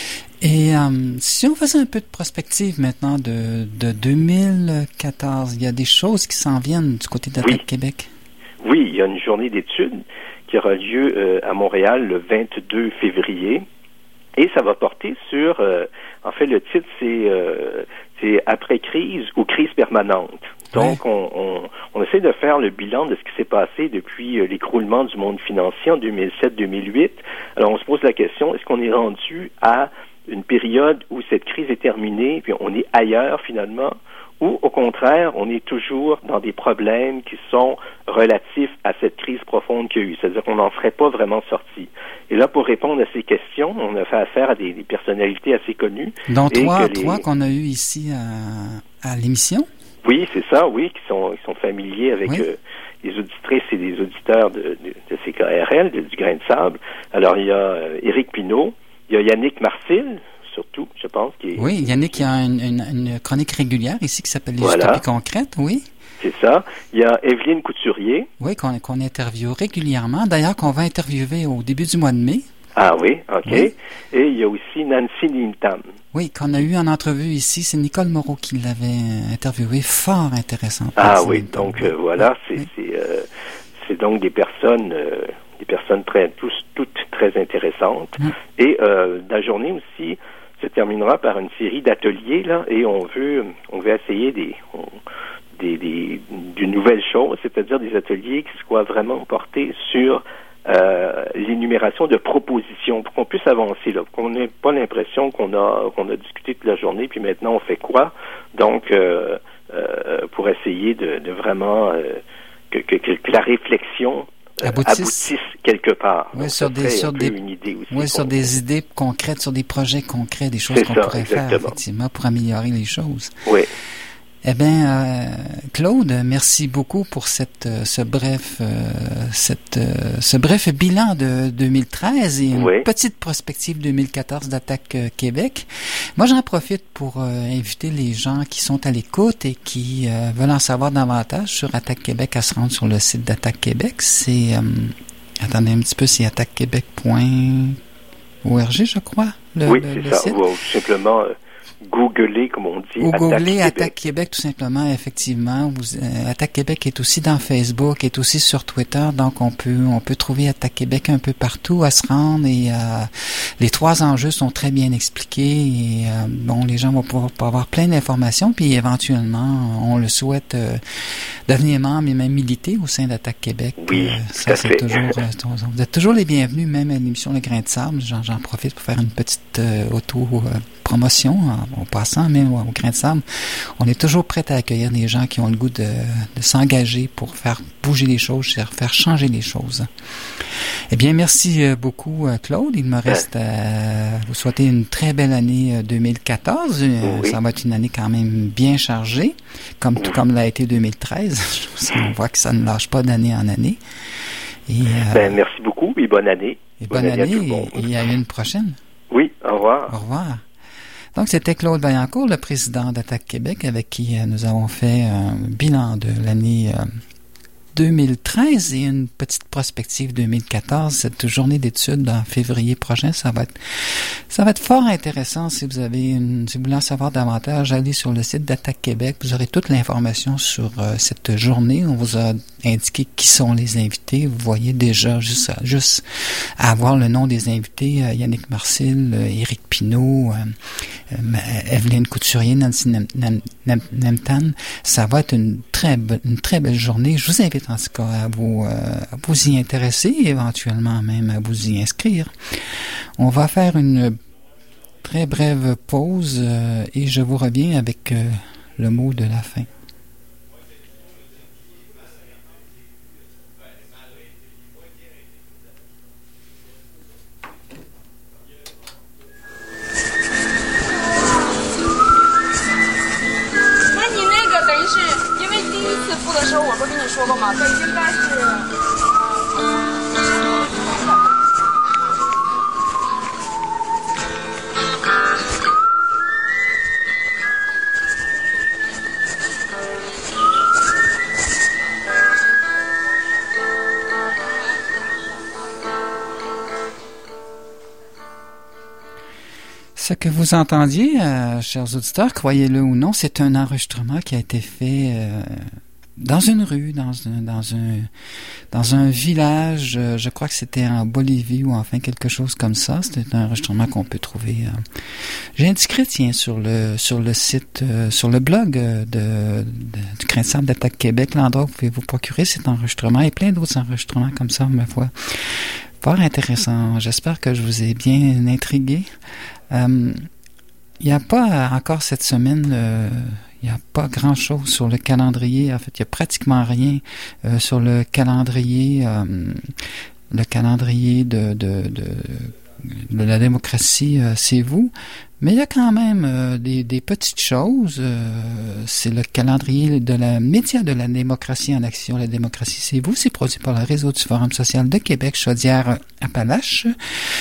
Et euh, si on faisait un peu de prospective maintenant de, de deux mille quatorze, il y a des choses qui s'en viennent du côté d'Attaque oui. Québec? Oui, il y a une journée d'études qui aura lieu euh, à Montréal le vingt-deux février et ça va porter sur, euh, en fait le titre c'est, euh, c'est après-crise ou crise permanente. Donc, ouais. on, on, on essaie de faire le bilan de ce qui s'est passé depuis euh, l'écroulement du monde financier en deux mille sept deux mille huit. Alors, on se pose la question, est-ce qu'on est rendu à une période où cette crise est terminée, puis on est ailleurs finalement, ou au contraire, on est toujours dans des problèmes qui sont relatifs à cette crise profonde qu'il y a eu. C'est-à-dire qu'on n'en serait pas vraiment sorti. Et là, pour répondre à ces questions, on a fait affaire à des, des personnalités assez connues. Dont trois, les... trois qu'on a eu ici à, à l'émission? Oui, c'est ça, oui, qui sont, qui sont familiers avec, oui. euh, des auditrices et des auditeurs de, de, de C K R L, de, du Grain de Sable. Alors, il y a euh, Éric Pinault, il y a Yannick Marcil, surtout, je pense. Qui est, oui, Yannick, il y a une, une, une chronique régulière ici qui s'appelle Les voilà. Utopies concrètes, oui. C'est ça. Il y a Evelyne Couturier. Oui, qu'on, qu'on interviewe régulièrement. D'ailleurs, qu'on va interviewer au début du mois de mai. Ah oui, OK. Oui. Et il y a aussi Nancy Lintam. Oui, qu'on a eu en entrevue ici. C'est Nicole Moreau qui l'avait interviewé. Fort intéressant. Ah oui, donc euh, voilà, c'est, oui. c'est, euh, c'est donc des personnes... Euh, des personnes très, tous, toutes très intéressantes. Mm. Et euh, la journée aussi se terminera par une série d'ateliers, là, et on veut on veut essayer des, on, des, des d'une nouvelle chose, c'est-à-dire des ateliers qui soient vraiment portés sur euh, l'énumération de propositions, pour qu'on puisse avancer, là, qu'on n'ait pas l'impression qu'on a qu'on a discuté toute la journée, puis maintenant on fait quoi? Donc, euh, euh, pour essayer de, de vraiment euh, que, que, que la réflexion Aboutissent. aboutissent quelque part. Oui, sur des, sur des, une idée aussi oui, sur des idées concrètes, sur des projets concrets, des choses C'est qu'on ça, pourrait exactement. faire, effectivement, pour améliorer les choses. Oui. Eh bien, euh, Claude, merci beaucoup pour cette, euh, ce bref, euh, cette, euh, ce bref bilan de deux mille treize et une oui. petite prospective deux mille quatorze d'Attaque euh, Québec. Moi, j'en profite pour euh, inviter les gens qui sont à l'écoute et qui euh, veulent en savoir davantage sur Attaque Québec à se rendre sur le site d'Attaque Québec. C'est, euh, attendez un petit peu, c'est attaque québec point org, je crois. Le, oui, le, c'est le ça. site. Ou tout simplement. Euh, Googler, comme on dit. Ou Attaque googler Québec. Attaque Québec, tout simplement, effectivement. Vous, euh, Attaque Québec est aussi dans Facebook, est aussi sur Twitter, donc on peut on peut trouver Attaque Québec un peu partout à se rendre et euh, les trois enjeux sont très bien expliqués et euh, bon, les gens vont pouvoir, pouvoir avoir plein d'informations, puis éventuellement, on le souhaite euh, devenir membre et même militer au sein d'Attaque Québec. Oui, euh, tout ça, à c'est fait. toujours, euh, vous êtes toujours les bienvenus, même à l'émission Le Grain de Sable. J'en, j'en profite pour faire une petite euh, auto euh, promotion en, en passant, même au Grain de Sable. On est toujours prêt à accueillir des gens qui ont le goût de, de s'engager pour faire bouger les choses, faire changer les choses. Eh bien, merci beaucoup, Claude. Il me reste à vous souhaiter une très belle année deux mille quatorze. Oui. Ça va être une année quand même bien chargée, comme tout comme l'a été deux mille treize. On voit que ça ne lâche pas d'année en année. Et, euh, ben, merci beaucoup et bonne année. Et bonne, bonne année, année et, et à une prochaine. Oui, au revoir. Au revoir. Donc, c'était Claude Vaillancourt, le président d'Attaque Québec, avec qui euh, nous avons fait un bilan de l'année euh, deux mille treize et une petite prospective deux mille quatorze. Cette journée d'études en février prochain, ça va être, ça va être fort intéressant. Si vous avez une, si vous voulez en savoir davantage, allez sur le site d'Attaque Québec. Vous aurez toute l'information sur euh, cette journée. On vous a indiqué qui sont les invités. Vous voyez déjà juste, juste à avoir le nom des invités, euh, Yannick Marcil, euh, Éric Pinault, euh, euh, Evelyne Couturier, Nancy Nemtan. Ça va être une très, be- une très belle journée. Je vous invite en tout cas à vous, euh, à vous y intéresser et éventuellement même à vous y inscrire. On va faire une très brève pause euh, et je vous reviens avec euh, le mot de la fin. Ce que vous entendiez, euh, chers auditeurs, croyez-le ou non, c'est un enregistrement qui a été fait euh, dans une rue, dans un, dans un, dans un village. Euh, je crois que c'était en Bolivie ou enfin quelque chose comme ça. C'était un enregistrement qu'on peut trouver. Euh, j'ai indiqué, tiens, sur le sur le site, euh, sur le blog de, de, du Grain de Sable d'Attaque Québec, l'endroit où vous pouvez vous procurer cet enregistrement et plein d'autres enregistrements comme ça, ma foi. Fort intéressant. J'espère que je vous ai bien intrigué. Il euh, n'y a pas encore cette semaine, il euh, n'y a pas grand-chose sur le calendrier. En fait, il n'y a pratiquement rien euh, sur le calendrier, euh, le calendrier de, de, de la démocratie, euh, c'est vous. Mais il y a quand même euh, des, des petites choses. Euh, c'est le calendrier de la média de la démocratie en action. La démocratie, c'est vous. C'est produit par le réseau du Forum social de Québec, Chaudière-Appalaches.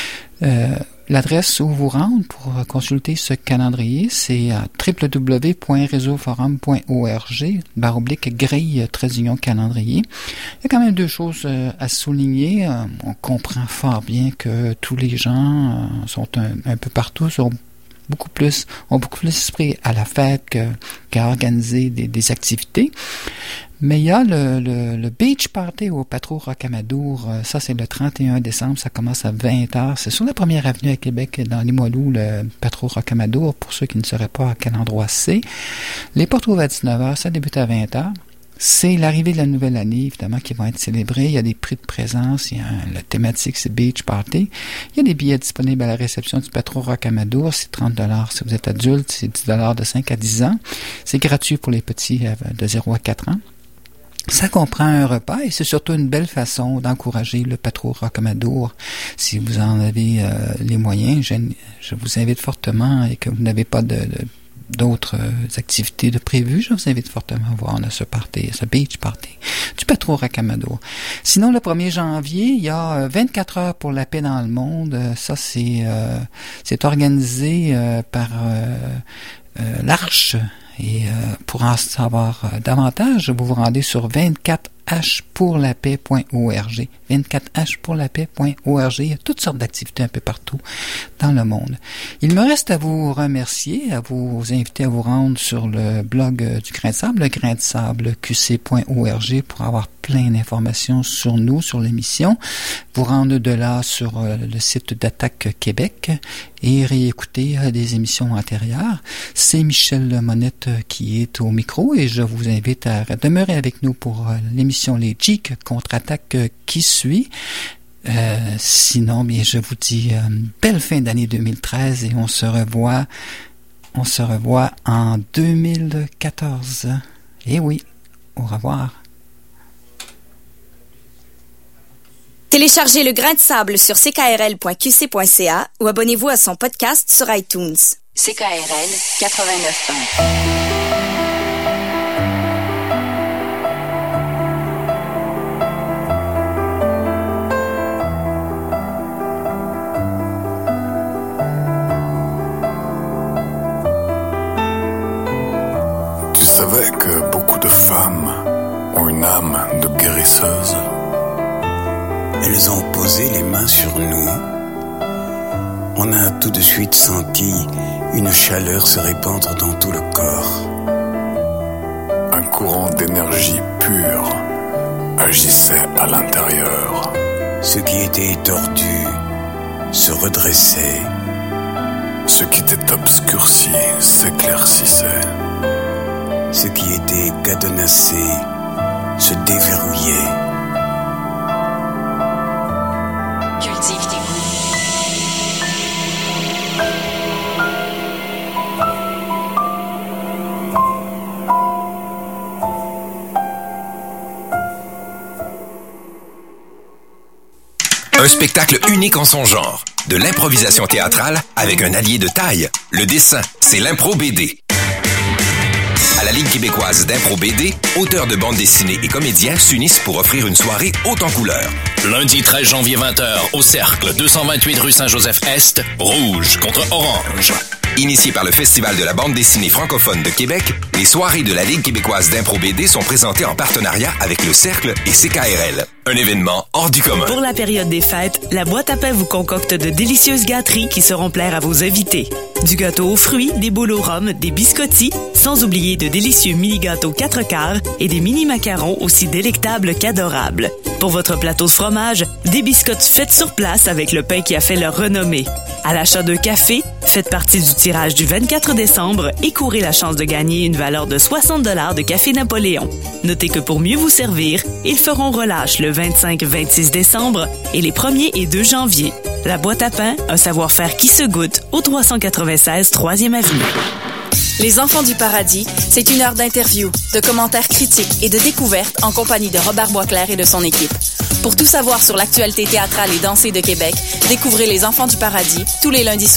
Euh, l'adresse où vous rendre pour consulter ce calendrier, c'est à w w w point réseau forum point org, barre oblique, grille, trait d'union, calendrier. Il y a quand même deux choses euh, à souligner. Euh, on comprend fort bien que tous les gens euh, sont un, un peu partout sur beaucoup plus, ont beaucoup plus esprit à la fête que, qu'à organiser des, des activités. Mais il y a le, le, le Beach Party au Patro Rocamadour. Ça, c'est le trente et un décembre. Ça commence à vingt heures. C'est sur la première avenue à Québec, dans Limoilou, le Patro Rocamadour, pour ceux qui ne sauraient pas à quel endroit c'est. Les portes ouvrent à dix-neuf heures. Ça débute à vingt heures. C'est l'arrivée de la nouvelle année, évidemment, qui va être célébrée. Il y a des prix de présence. Il y a un, la thématique, c'est Beach Party. Il y a des billets disponibles à la réception du Patro Rocamadour. C'est trente dollars si vous êtes adulte. C'est dix dollars de cinq à dix ans. C'est gratuit pour les petits de zéro à quatre ans. Ça comprend un repas et c'est surtout une belle façon d'encourager le Patro Rocamadour. Si vous en avez euh, les moyens, je, je vous invite fortement et que vous n'avez pas de, de d'autres euh, activités de prévues, je vous invite fortement à voir ce party, ce beach party du Patro Rocamadour. Sinon, le premier janvier, il y a vingt-quatre heures pour la paix dans le monde. Ça, c'est euh, c'est organisé euh, par euh, euh, l'Arche. Et euh, pour en savoir euh, davantage, vous vous rendez sur vingt-quatre h pour la paix point org. vingt-quatre h pour la paix point org. Il y a toutes sortes d'activités un peu partout dans le monde. Il me reste à vous remercier, à vous inviter à vous rendre sur le blog euh, du Grain de Sable, le grain de sable q c point org, pour avoir plein d'informations sur nous, sur l'émission. Vous rendre de là sur euh, le site d'Attaque Québec et réécouter euh, des émissions antérieures. C'est Michel Monette euh, qui est au micro et je vous invite à demeurer avec nous pour euh, l'émission Les Geeks contre-attaque euh, qui suit. Euh, sinon, bien, je vous dis euh, belle fin d'année deux mille treize et on se revoit, on se revoit en deux mille quatorze. Et oui, au revoir. Téléchargez le Grain de Sable sur c k r l point q c point c a ou abonnez-vous à son podcast sur iTunes. C K R L quatre-vingt-neuf point un. Tu savais que beaucoup de femmes ont une âme de guérisseuse? Elles ont posé les mains sur nous. On a tout de suite senti une chaleur se répandre dans tout le corps. Un courant d'énergie pure agissait à l'intérieur. Ce qui était tordu se redressait. Ce qui était obscurci s'éclaircissait. Ce qui était cadenassé se déverrouillait. Cultive tes goûts. Un spectacle unique en son genre. De l'improvisation théâtrale avec un allié de taille. Le dessin, c'est l'impro B D. À la Ligue québécoise d'impro B D, auteurs de bandes dessinées et comédiens s'unissent pour offrir une soirée haute en couleurs. Lundi treize janvier vingt heures, au Cercle, deux cent vingt-huit rue Saint-Joseph-Est, Rouge contre Orange. Initié par le Festival de la bande dessinée francophone de Québec, les soirées de la Ligue québécoise d'impro B D sont présentées en partenariat avec le Cercle et C K R L. Un événement hors du commun. Pour la période des fêtes, la boîte à pain vous concocte de délicieuses gâteries qui sauront plaire à vos invités. Du gâteau aux fruits, des boules au rhum, des biscottis, sans oublier de délicieux mini-gâteaux quatre quarts et des mini-macarons aussi délectables qu'adorables. Pour votre plateau de fromage, des biscottes faites sur place avec le pain qui a fait leur renommée. À l'achat d'un café, faites partie du tirage du vingt-quatre décembre et courez la chance de gagner une valeur de soixante dollars de café Napoléon. Notez que pour mieux vous servir, ils feront relâche le vingt-cinq vingt-six décembre et les premier et deux janvier. La boîte à pain, un savoir-faire qui se goûte au trois cent quatre-vingt-seize troisième avenue. Les Enfants du Paradis, c'est une heure d'interviews, de commentaires critiques et de découvertes en compagnie de Robert Boisclair et de son équipe. Pour tout savoir sur l'actualité théâtrale et dansée de Québec, découvrez Les Enfants du Paradis tous les lundis soirs.